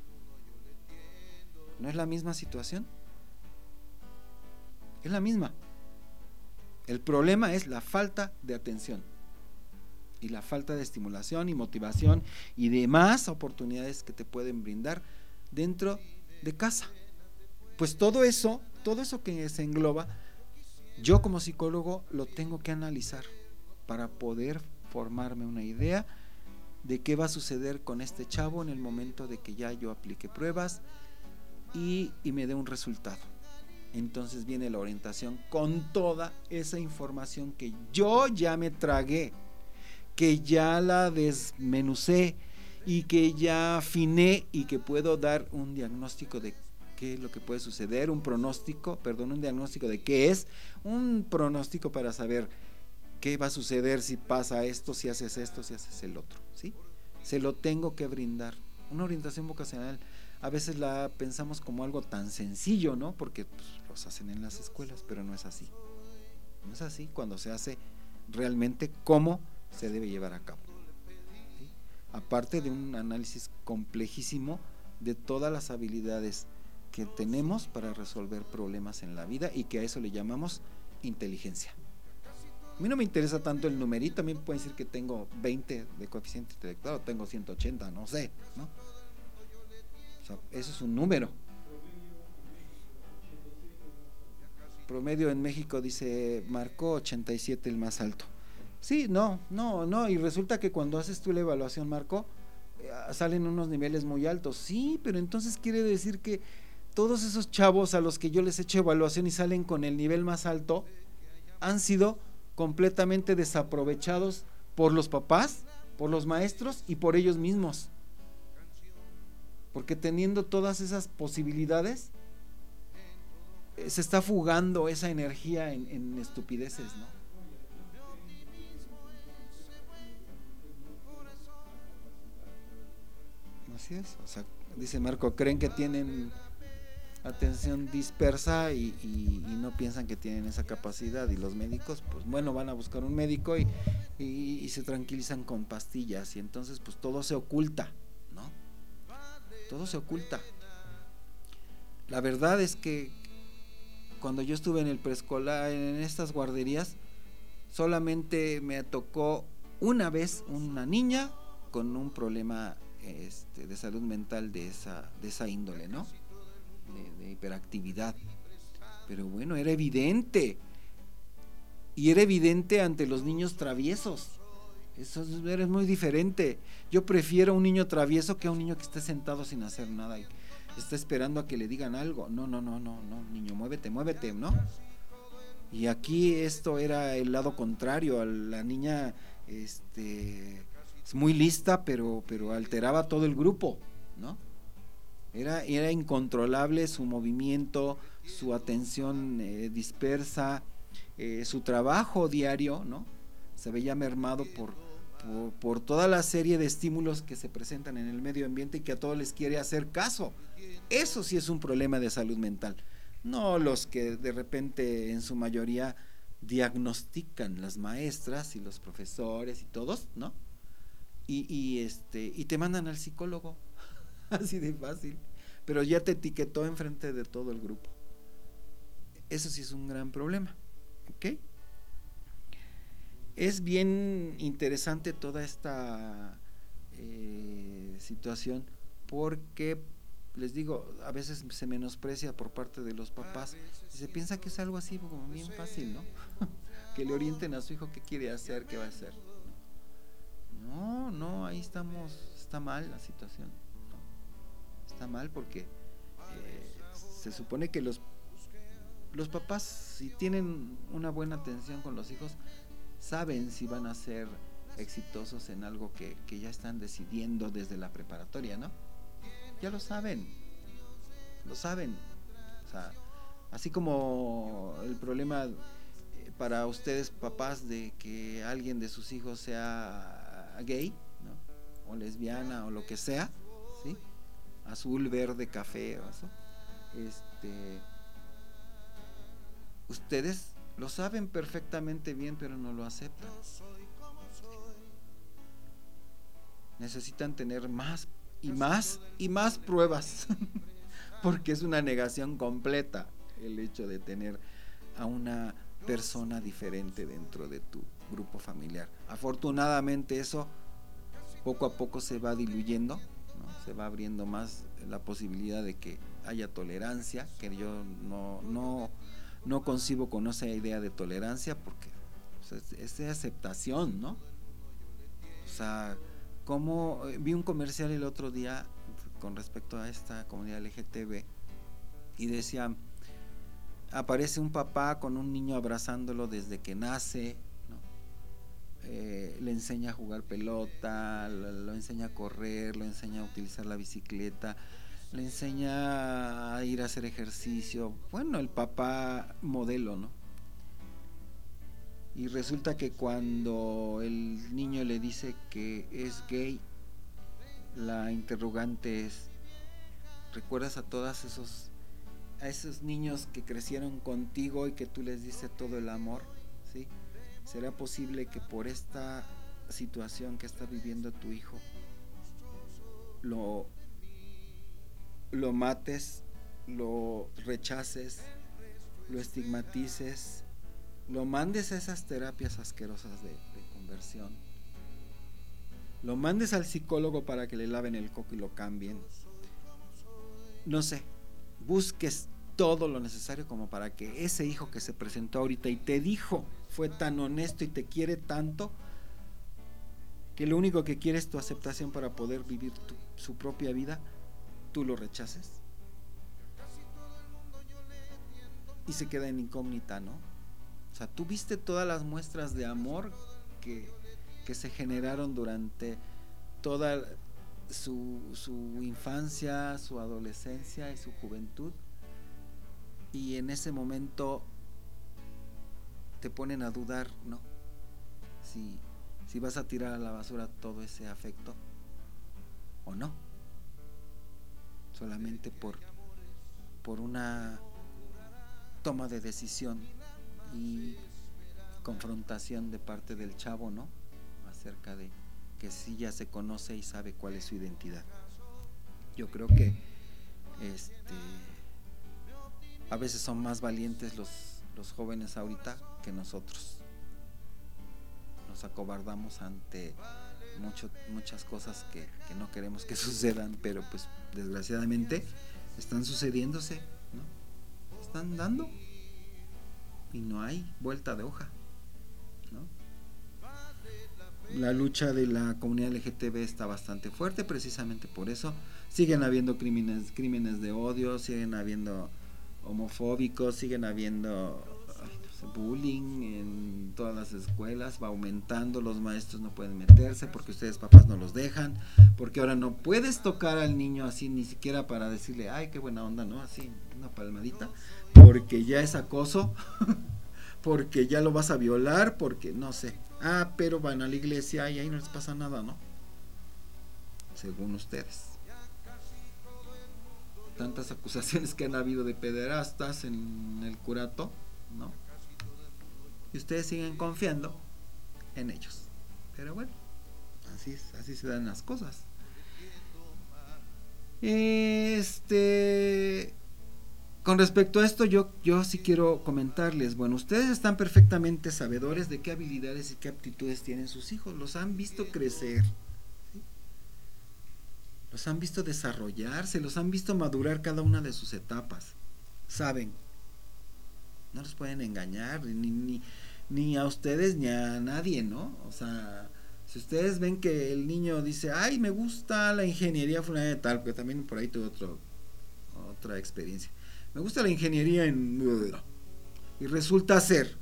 ¿No es la misma situación? Es la misma. El problema es la falta de atención y la falta de estimulación y motivación y demás oportunidades que te pueden brindar dentro de casa. Pues todo eso, todo eso que se engloba, yo como psicólogo lo tengo que analizar para poder formarme una idea de qué va a suceder con este chavo en el momento de que ya yo aplique pruebas y, y me dé un resultado. Entonces viene la orientación con toda esa información que yo ya me tragué, que ya la desmenucé y que ya afiné y que puedo dar un diagnóstico de qué es lo que puede suceder, un pronóstico, perdón, un diagnóstico de qué es, un pronóstico para saber qué va a suceder si pasa esto, si haces esto, si haces el otro, ¿sí? Se lo tengo que brindar. Una orientación vocacional a veces la pensamos como algo tan sencillo, ¿no? Porque pues, los hacen en las escuelas, pero no es así. No es así cuando se hace realmente cómo se debe llevar a cabo, ¿sí? Aparte de un análisis complejísimo de todas las habilidades que tenemos para resolver problemas en la vida y que a eso le llamamos inteligencia. A mí no me interesa tanto el numerito, también pueden decir que tengo veinte de coeficiente intelectual o tengo ciento ochenta, no sé, ¿no? O sea, eso es un número. Promedio en México, dice Marco, ochenta y siete el más alto. Sí, no, no, no, y resulta que cuando haces tú la evaluación, Marco, eh, salen unos niveles muy altos. Sí, pero entonces quiere decir que todos esos chavos a los que yo les he hecho evaluación y salen con el nivel más alto han sido completamente desaprovechados por los papás, por los maestros y por ellos mismos, porque teniendo todas esas posibilidades eh, se está fugando esa energía en, en estupideces, ¿no? Así es, o sea, dice Marco, creen que tienen atención dispersa y, y, y no piensan que tienen esa capacidad, y los médicos pues bueno van a buscar un médico y, y, y se tranquilizan con pastillas y entonces pues todo se oculta, ¿no? Todo se oculta. La verdad es que cuando yo estuve en el preescolar, en estas guarderías, solamente me tocó una vez una niña con un problema este, de salud mental de esa, de esa índole, ¿no? De, de hiperactividad, pero bueno, era evidente, y era evidente ante los niños traviesos. Eso es muy diferente. Yo prefiero un niño travieso que a un niño que esté sentado sin hacer nada y está esperando a que le digan algo. No, no, no, no, no, niño, muévete, muévete, ¿no? Y aquí esto era el lado contrario. A la niña este, es muy lista, pero, pero alteraba todo el grupo, ¿no? Era, era incontrolable su movimiento, su atención eh, dispersa, eh, su trabajo diario, ¿no? Se veía mermado por, por, por toda la serie de estímulos que se presentan en el medio ambiente y que a todos les quiere hacer caso. Eso sí es un problema de salud mental. No los que de repente en su mayoría diagnostican las maestras y los profesores y todos, ¿no? Y, y, este, y te mandan al psicólogo. Así de fácil, pero ya te etiquetó enfrente de todo el grupo. Eso sí es un gran problema, ¿ok? Es bien interesante toda esta eh, situación porque, les digo, a veces se menosprecia por parte de los papás y se piensa que es algo así como bien fácil, ¿no? Que le orienten a su hijo qué quiere hacer, qué va a hacer. No, no, ahí estamos, está mal la situación. Está mal porque eh, se supone que los los papás, si tienen una buena atención con los hijos, saben si van a ser exitosos en algo que, que ya están decidiendo desde la preparatoria, ¿no? Ya lo saben, lo saben. O sea, así como el problema eh, para ustedes papás de que alguien de sus hijos sea gay, ¿no? O lesbiana o lo que sea, ¿sí? Azul, verde, café o eso, este, ustedes lo saben perfectamente bien, pero no lo aceptan. Necesitan tener más y más y más pruebas porque es una negación completa el hecho de tener a una persona diferente dentro de tu grupo familiar. Afortunadamente eso poco a poco se va diluyendo, ¿no? Se va abriendo más la posibilidad de que haya tolerancia, que yo no, no, no concibo con esa idea de tolerancia porque o sea, es, es aceptación, ¿no? O sea, como vi un comercial el otro día con respecto a esta comunidad L G T B y decía, aparece un papá con un niño abrazándolo desde que nace, ¿no? Eh, le enseña a jugar pelota, lo, lo enseña a correr, lo enseña a utilizar la bicicleta, le enseña a ir a hacer ejercicio. Bueno, el papá modelo, ¿no? Y resulta que cuando el niño le dice que es gay, la interrogante es: ¿recuerdas a todos esos a esos niños que crecieron contigo y que tú les diste todo el amor? ¿Sí? ¿Será posible que por esta situación que está viviendo tu hijo lo lo mates, lo rechaces, lo estigmatices, lo mandes a esas terapias asquerosas de, de conversión, lo mandes al psicólogo para que le laven el coco y lo cambien? No sé, busques todo lo necesario como para que ese hijo que se presentó ahorita y te dijo, fue tan honesto y te quiere tanto, que lo único que quiere es tu aceptación para poder vivir tu, su propia vida, tú lo rechaces y se queda en incógnita, ¿no? O sea, tú viste todas las muestras de amor que, que se generaron durante toda su, su infancia, su adolescencia y su juventud, y en ese momento te ponen a dudar, ¿no? Si, si vas a tirar a la basura todo ese afecto o no, solamente por, por una toma de decisión y confrontación de parte del chavo, ¿no? Acerca de que sí ya se conoce y sabe cuál es su identidad. Yo creo que este a veces son más valientes los, los jóvenes ahorita que nosotros. Nos acobardamos ante mucho, muchas cosas que, que no queremos que sucedan, pero pues desgraciadamente están sucediéndose, ¿no? Están dando y no hay vuelta de hoja, ¿no? La lucha de la comunidad L G T B está bastante fuerte, precisamente por eso siguen habiendo crímenes, crímenes de odio, siguen habiendo homofóbicos, siguen habiendo ay, no sé, bullying en todas las escuelas, va aumentando, los maestros no pueden meterse porque ustedes papás no los dejan, porque ahora no puedes tocar al niño así ni siquiera para decirle ay qué buena onda, ¿no? Así una palmadita, porque ya es acoso, porque ya lo vas a violar, porque no sé, ah pero van a la iglesia y ahí no les pasa nada, ¿no? Según ustedes. Tantas acusaciones que han habido de pederastas en el curato, ¿no? Y ustedes siguen confiando en ellos. Pero bueno, así, así se dan las cosas. Este, con respecto a esto, yo, yo sí quiero comentarles, bueno, ustedes están perfectamente sabedores de qué habilidades y qué aptitudes tienen sus hijos, los han visto crecer, los han visto desarrollarse, los han visto madurar cada una de sus etapas. Saben, no los pueden engañar ni, ni, ni a ustedes ni a nadie, ¿no? O sea, si ustedes ven que el niño dice, ay, me gusta la ingeniería fulana de tal, porque también por ahí tuve otro, otra experiencia, me gusta la ingeniería en... y resulta ser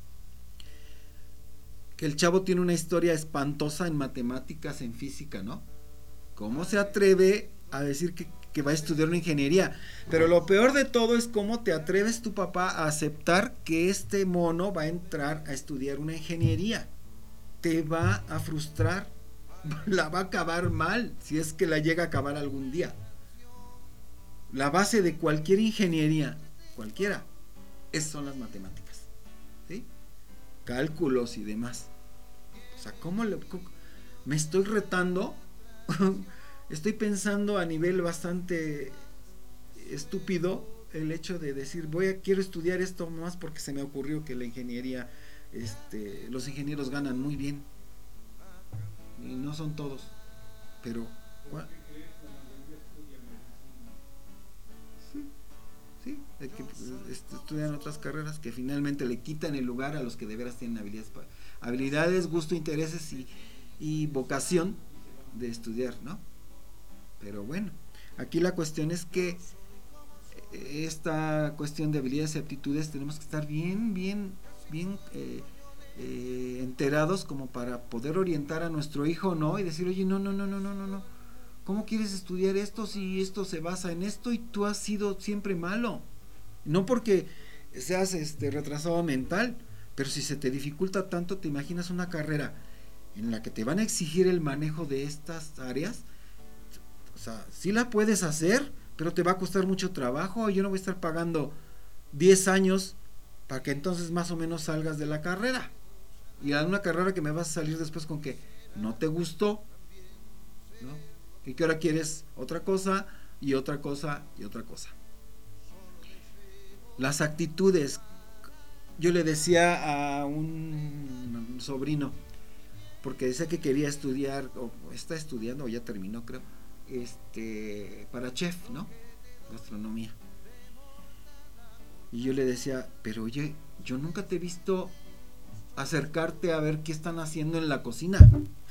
que el chavo tiene una historia espantosa en matemáticas, en física, ¿no? ¿Cómo se atreve a decir que, que va a estudiar una ingeniería? Pero lo peor de todo es cómo te atreves tu papá a aceptar que este mono va a entrar a estudiar una ingeniería. Te va a frustrar, la va a acabar mal, si es que la llega a acabar algún día. La base de cualquier ingeniería, cualquiera, es, son las matemáticas, ¿sí? Cálculos y demás. O sea, ¿cómo le, cómo, me estoy retando? Estoy pensando a nivel bastante estúpido el hecho de decir voy a quiero estudiar esto más porque se me ocurrió que la ingeniería, este, los ingenieros ganan muy bien y no son todos, pero sí, sí, de que este, estudian otras carreras que finalmente le quitan el lugar a los que de veras tienen habilidades, habilidades, gusto, intereses y, y vocación de estudiar, ¿no? Pero bueno, aquí la cuestión es que esta cuestión de habilidades y aptitudes tenemos que estar bien, bien, bien eh, eh, enterados como para poder orientar a nuestro hijo, ¿no? Y decir, oye, no, no, no, no, no, no, no. ¿Cómo quieres estudiar esto si esto se basa en esto y tú has sido siempre malo? No porque seas este retrasado mental, pero si se te dificulta tanto, te imaginas una carrera en la que te van a exigir el manejo de estas áreas. O sea, sí la puedes hacer, pero te va a costar mucho trabajo y yo no voy a estar pagando diez años para que entonces más o menos salgas de la carrera. Y a una carrera que me vas a salir después con que no te gustó, ¿no? Y que ahora quieres otra cosa y otra cosa y otra cosa. Las actitudes. Yo le decía a un sobrino, porque decía que quería estudiar, o está estudiando, o ya terminó creo, este, para chef, ¿no? Gastronomía. Y yo le decía, pero oye, yo nunca te he visto acercarte a ver qué están haciendo en la cocina.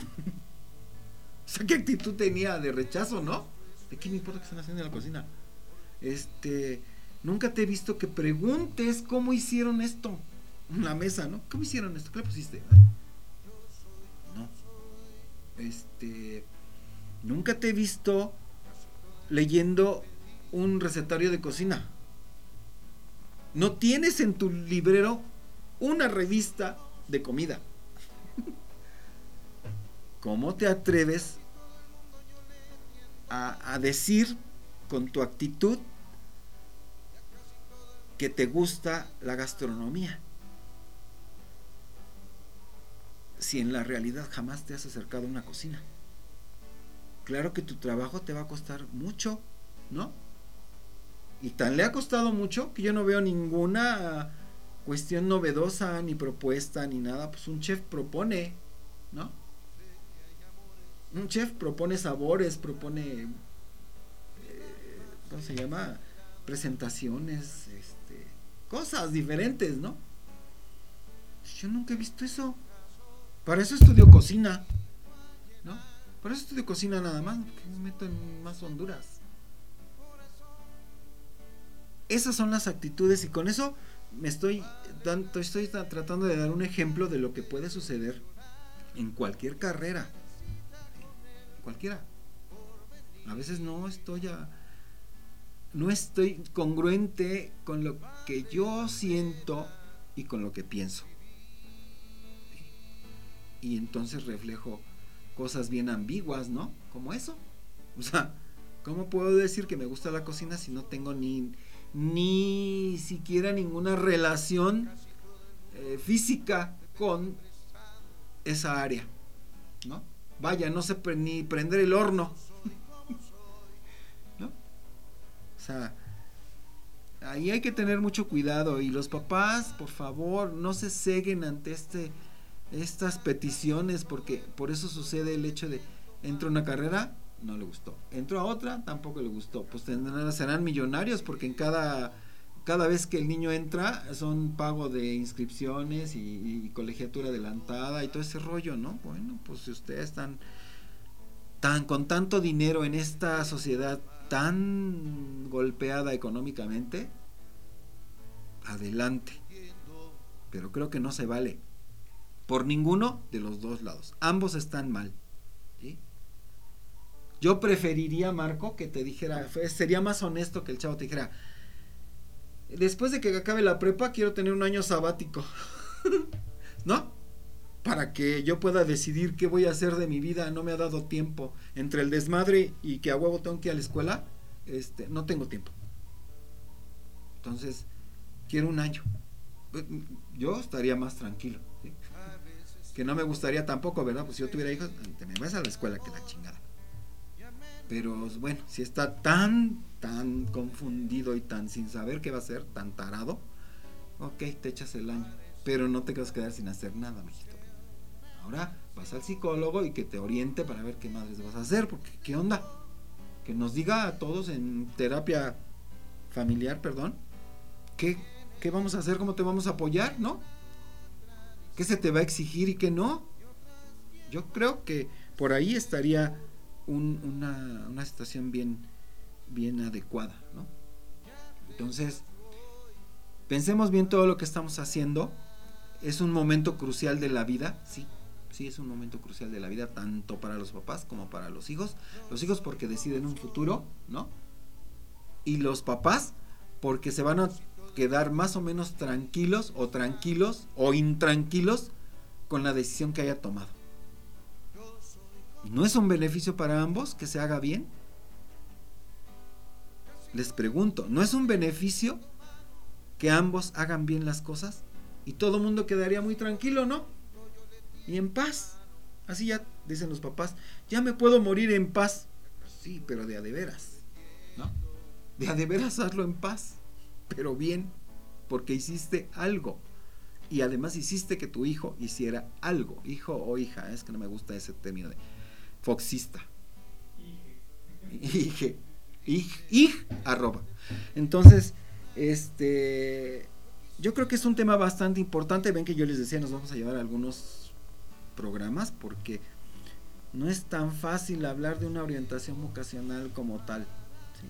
O sea, qué actitud tenía de rechazo, ¿no? ¿De qué me importa qué están haciendo en la cocina? Este, nunca te he visto que preguntes cómo hicieron esto en la mesa, ¿no? ¿Cómo hicieron esto? ¿Qué le pusiste? No. Este, nunca te he visto leyendo un recetario de cocina. No tienes en tu librero una revista de comida. ¿Cómo te atreves a, a decir con tu actitud que te gusta la gastronomía? Si en la realidad jamás te has acercado a una cocina. Claro que tu trabajo te va a costar mucho, ¿no? Y tan le ha costado mucho que yo no veo ninguna cuestión novedosa, ni propuesta, ni nada. Pues un chef propone, ¿no? Un chef propone sabores, propone, eh, ¿cómo se llama? Presentaciones, este, cosas diferentes, ¿no? Yo nunca he visto eso. Para eso estudio cocina, ¿no? Para eso estudio cocina nada más, porque me meto en más Honduras. Esas son las actitudes y con eso me estoy dando, estoy tratando de dar un ejemplo de lo que puede suceder en cualquier carrera, cualquiera. A veces no estoy a, no estoy congruente con lo que yo siento y con lo que pienso. Y entonces reflejo cosas bien ambiguas, ¿no? Como eso. O sea, ¿cómo puedo decir que me gusta la cocina si no tengo ni ni siquiera ninguna relación eh, física con esa área, ¿no? Vaya, no sé pre- ni prender el horno, ¿no? O sea, ahí hay que tener mucho cuidado y los papás, por favor, no se ceguen ante este estas peticiones, porque por eso sucede el hecho de entro a una carrera, no le gustó, entró a otra, tampoco le gustó, pues tendrán, serán millonarios porque en cada cada vez que el niño entra son pago de inscripciones y, y colegiatura adelantada y todo ese rollo, ¿no? Bueno, pues si ustedes están tan con tanto dinero en esta sociedad tan golpeada económicamente, adelante, pero creo que no se vale por ninguno de los dos lados, ambos están mal, ¿sí? Yo preferiría, Marco, que te dijera, sería más honesto que el chavo te dijera, después de que acabe la prepa quiero tener un año sabático, ¿no? Para que yo pueda decidir qué voy a hacer de mi vida. No me ha dado tiempo entre el desmadre y que a huevo tengo que ir a la escuela, este, no tengo tiempo. Entonces quiero un año. Yo estaría más tranquilo, ¿sí? Que no me gustaría tampoco, ¿verdad? Pues si yo tuviera hijos, te me vas a la escuela, que la chingada. Pero bueno, si está tan, tan confundido y tan sin saber qué va a hacer, tan tarado, ok, te echas el año, pero no te vas a quedar sin hacer nada, mijito. Ahora vas al psicólogo y que te oriente para ver qué madres vas a hacer, porque qué onda, que nos diga a todos en terapia familiar, perdón, qué, qué vamos a hacer, cómo te vamos a apoyar, ¿no? ¿Qué se te va a exigir y qué no? Yo creo que por ahí estaría un, una, una situación bien, bien adecuada, ¿no? Entonces, pensemos bien todo lo que estamos haciendo. Es un momento crucial de la vida, sí, sí es un momento crucial de la vida, tanto para los papás como para los hijos. Los hijos porque deciden un futuro, ¿no? Y los papás porque se van a quedar más o menos tranquilos o tranquilos o intranquilos con la decisión que haya tomado. ¿No es un beneficio para ambos que se haga bien? Les pregunto, ¿no es un beneficio que ambos hagan bien las cosas? Y todo el mundo quedaría muy tranquilo, ¿no? Y en paz. Así ya dicen los papás, ya me puedo morir en paz. Sí, pero de a de veras, ¿no? De a de veras hazlo en paz, pero bien, porque hiciste algo. Y además hiciste que tu hijo hiciera algo. Hijo o hija, es que no me gusta ese término de foxista. Hije. Ij, ij, arroba. Entonces, este, yo creo que es un tema bastante importante. Ven que yo les decía, nos vamos a llevar algunos programas porque no es tan fácil hablar de una orientación vocacional como tal. ¿Sí?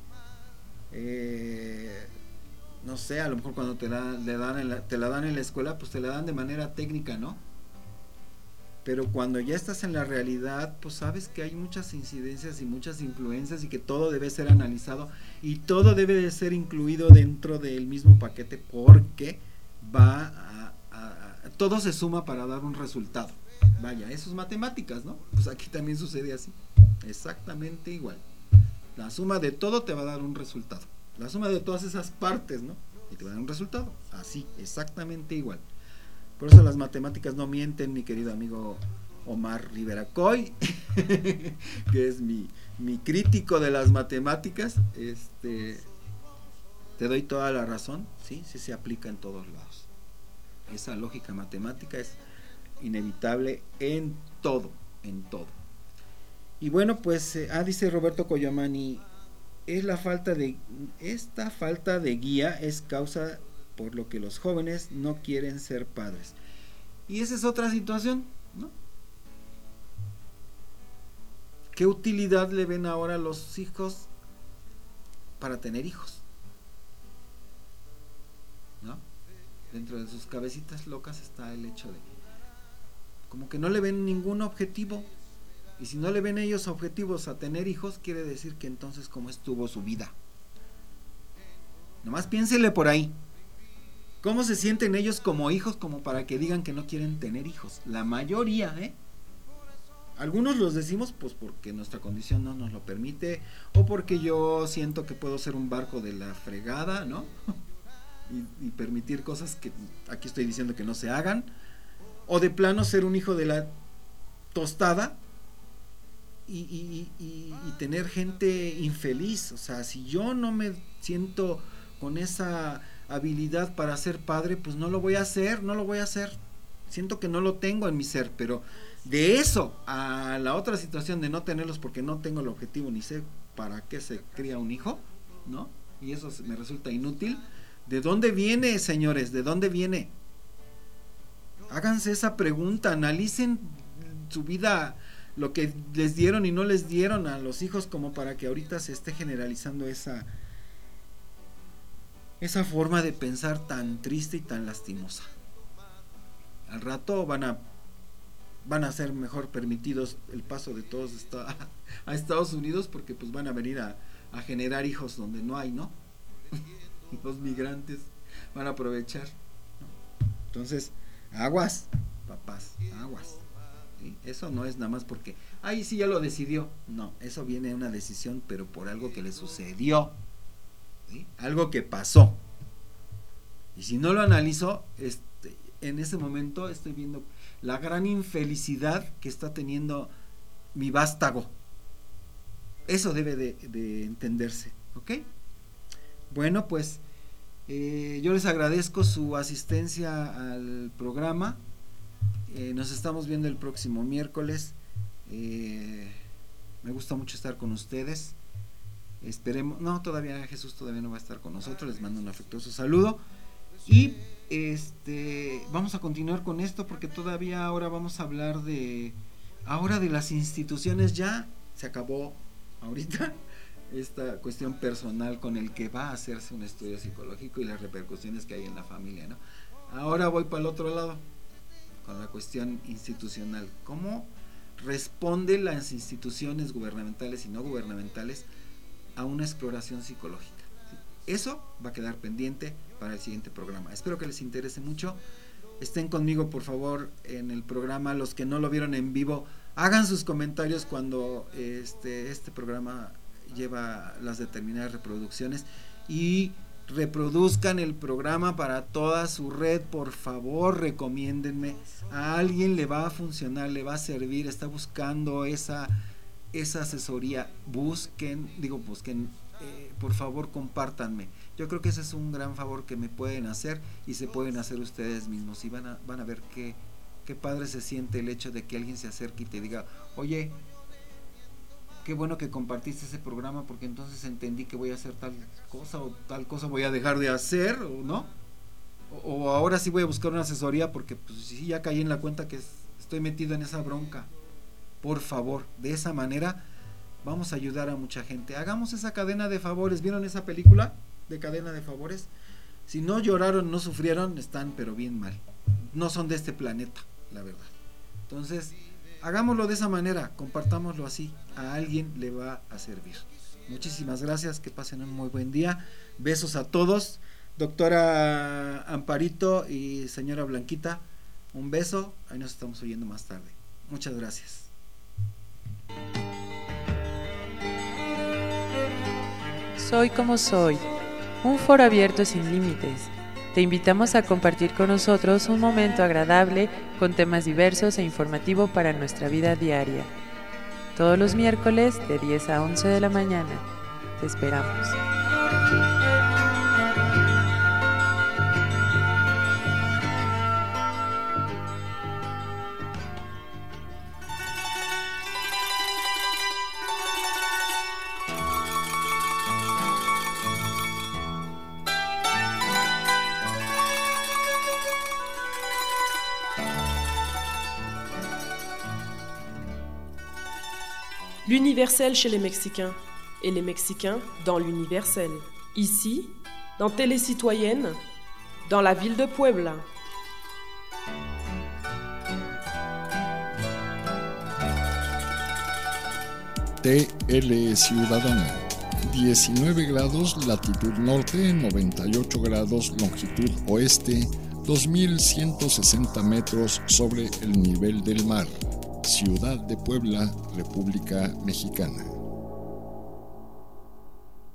Eh, no sé, a lo mejor cuando te la, le dan en la, te la dan en la escuela, pues te la dan de manera técnica, ¿no? Pero cuando ya estás en la realidad, pues sabes que hay muchas incidencias y muchas influencias y que todo debe ser analizado y todo debe de ser incluido dentro del mismo paquete porque va a, a, a todo se suma para dar un resultado. Vaya, eso es matemáticas, ¿no? Pues aquí también sucede así, exactamente igual. La suma de todo te va a dar un resultado. La suma de todas esas partes, ¿no? Y te va a dar un resultado, así, exactamente igual. Por eso las matemáticas no mienten, mi querido amigo Omar Rivera Coy, que es mi, mi crítico de las matemáticas. Este, te doy toda la razón, sí, sí se aplica en todos lados. Esa lógica matemática es inevitable en todo, en todo. Y bueno, pues, eh, ah, dice Roberto Coyamani, es la falta de, esta falta de guía es causa por lo que los jóvenes no quieren ser padres. Y esa es otra situación, ¿no? ¿Qué utilidad le ven ahora a los hijos para tener hijos? ¿No? Dentro de sus cabecitas locas está el hecho de como que no le ven ningún objetivo. Y si no le ven ellos objetivos a tener hijos, quiere decir que entonces cómo estuvo su vida. Nomás piénsele por ahí. ¿Cómo se sienten ellos como hijos como para que digan que no quieren tener hijos? La mayoría, ¿eh? Algunos los decimos pues porque nuestra condición no nos lo permite o porque yo siento que puedo ser un barco de la fregada, ¿no? y, y permitir cosas que aquí estoy diciendo que no se hagan. O de plano ser un hijo de la tostada y, y, y, y tener gente infeliz. O sea, si yo no me siento con esa habilidad para ser padre, pues no lo voy a hacer, no lo voy a hacer. Siento que no lo tengo en mi ser, pero de eso a la otra situación de no tenerlos porque no tengo el objetivo ni sé para qué se cría un hijo, ¿no? Y eso me resulta inútil. ¿De dónde viene, señores? ¿De dónde viene? Háganse esa pregunta, analicen su vida, lo que les dieron y no les dieron a los hijos como para que ahorita se esté generalizando esa esa forma de pensar tan triste y tan lastimosa. Al rato van a van a ser mejor permitidos el paso de todos esta, a Estados Unidos porque pues van a venir a, a generar hijos donde no hay, ¿no? Los migrantes van a aprovechar, ¿no? Entonces, aguas, papás, aguas. ¿Sí? Eso no es nada más porque, ay, sí, ya lo decidió. No, eso viene de una decisión, pero por algo que le sucedió. ¿Sí? Algo que pasó. Y si no lo analizo, este, en ese momento estoy viendo la gran infelicidad que está teniendo mi vástago. Eso debe de, de entenderse, ¿ok? Bueno, pues eh, yo les agradezco su asistencia al programa. Eh, nos estamos viendo el próximo miércoles. Eh, me gusta mucho estar con ustedes. Esperemos, no, todavía Jesús todavía no va a estar con nosotros. Les mando un afectuoso saludo. Y este vamos a continuar con esto porque todavía ahora vamos a hablar de ahora de las instituciones. Ya se acabó ahorita esta cuestión personal con el que va a hacerse un estudio psicológico y las repercusiones que hay en la familia, ¿no? Ahora voy para el otro lado, con la cuestión institucional. ¿Cómo responden las instituciones gubernamentales y no gubernamentales a una exploración psicológica? Eso va a quedar pendiente para el siguiente programa. Espero que les interese mucho. Estén conmigo, por favor, en el programa. Los que no lo vieron en vivo, hagan sus comentarios cuando este, este programa lleva las determinadas reproducciones, y reproduzcan el programa para toda su red. Por favor, recomiéndenme. A alguien le va a funcionar, le va a servir, está buscando esa, esa asesoría. Busquen, digo, busquen, eh, por favor, compártanme. Yo creo que ese es un gran favor que me pueden hacer y se pueden hacer ustedes mismos, y van a, van a ver qué, qué padre se siente el hecho de que alguien se acerque y te diga: oye, qué bueno que compartiste ese programa, porque entonces entendí que voy a hacer tal cosa, o tal cosa voy a dejar de hacer, o no, o, o ahora sí voy a buscar una asesoría porque pues sí, ya caí en la cuenta que estoy metido en esa bronca. Por favor, de esa manera vamos a ayudar a mucha gente. Hagamos esa cadena de favores. ¿Vieron esa película de Cadena de Favores? Si no lloraron, no sufrieron, están pero bien mal, no son de este planeta, la verdad. Entonces, hagámoslo de esa manera, compartámoslo así, a alguien le va a servir. Muchísimas gracias, que pasen un muy buen día. Besos a todos. Doctora Amparito y señora Blanquita, un beso. Ahí nos estamos oyendo más tarde. Muchas gracias.
Soy como soy, un foro abierto sin límites. Te invitamos a compartir con nosotros un momento agradable con temas diversos e informativo para nuestra vida diaria. Todos los miércoles de diez a once de la mañana. Te esperamos.
L'universel chez les Mexicains, et les Mexicains dans l'universel. Ici, dans Télécitoyenne, dans la ville de Puebla.
T L Ciudadana, diecinueve grados latitud norte, noventa y ocho grados longitud oeste, dos mil ciento sesenta metros sobre el nivel del mar. Ciudad de Puebla, República Mexicana.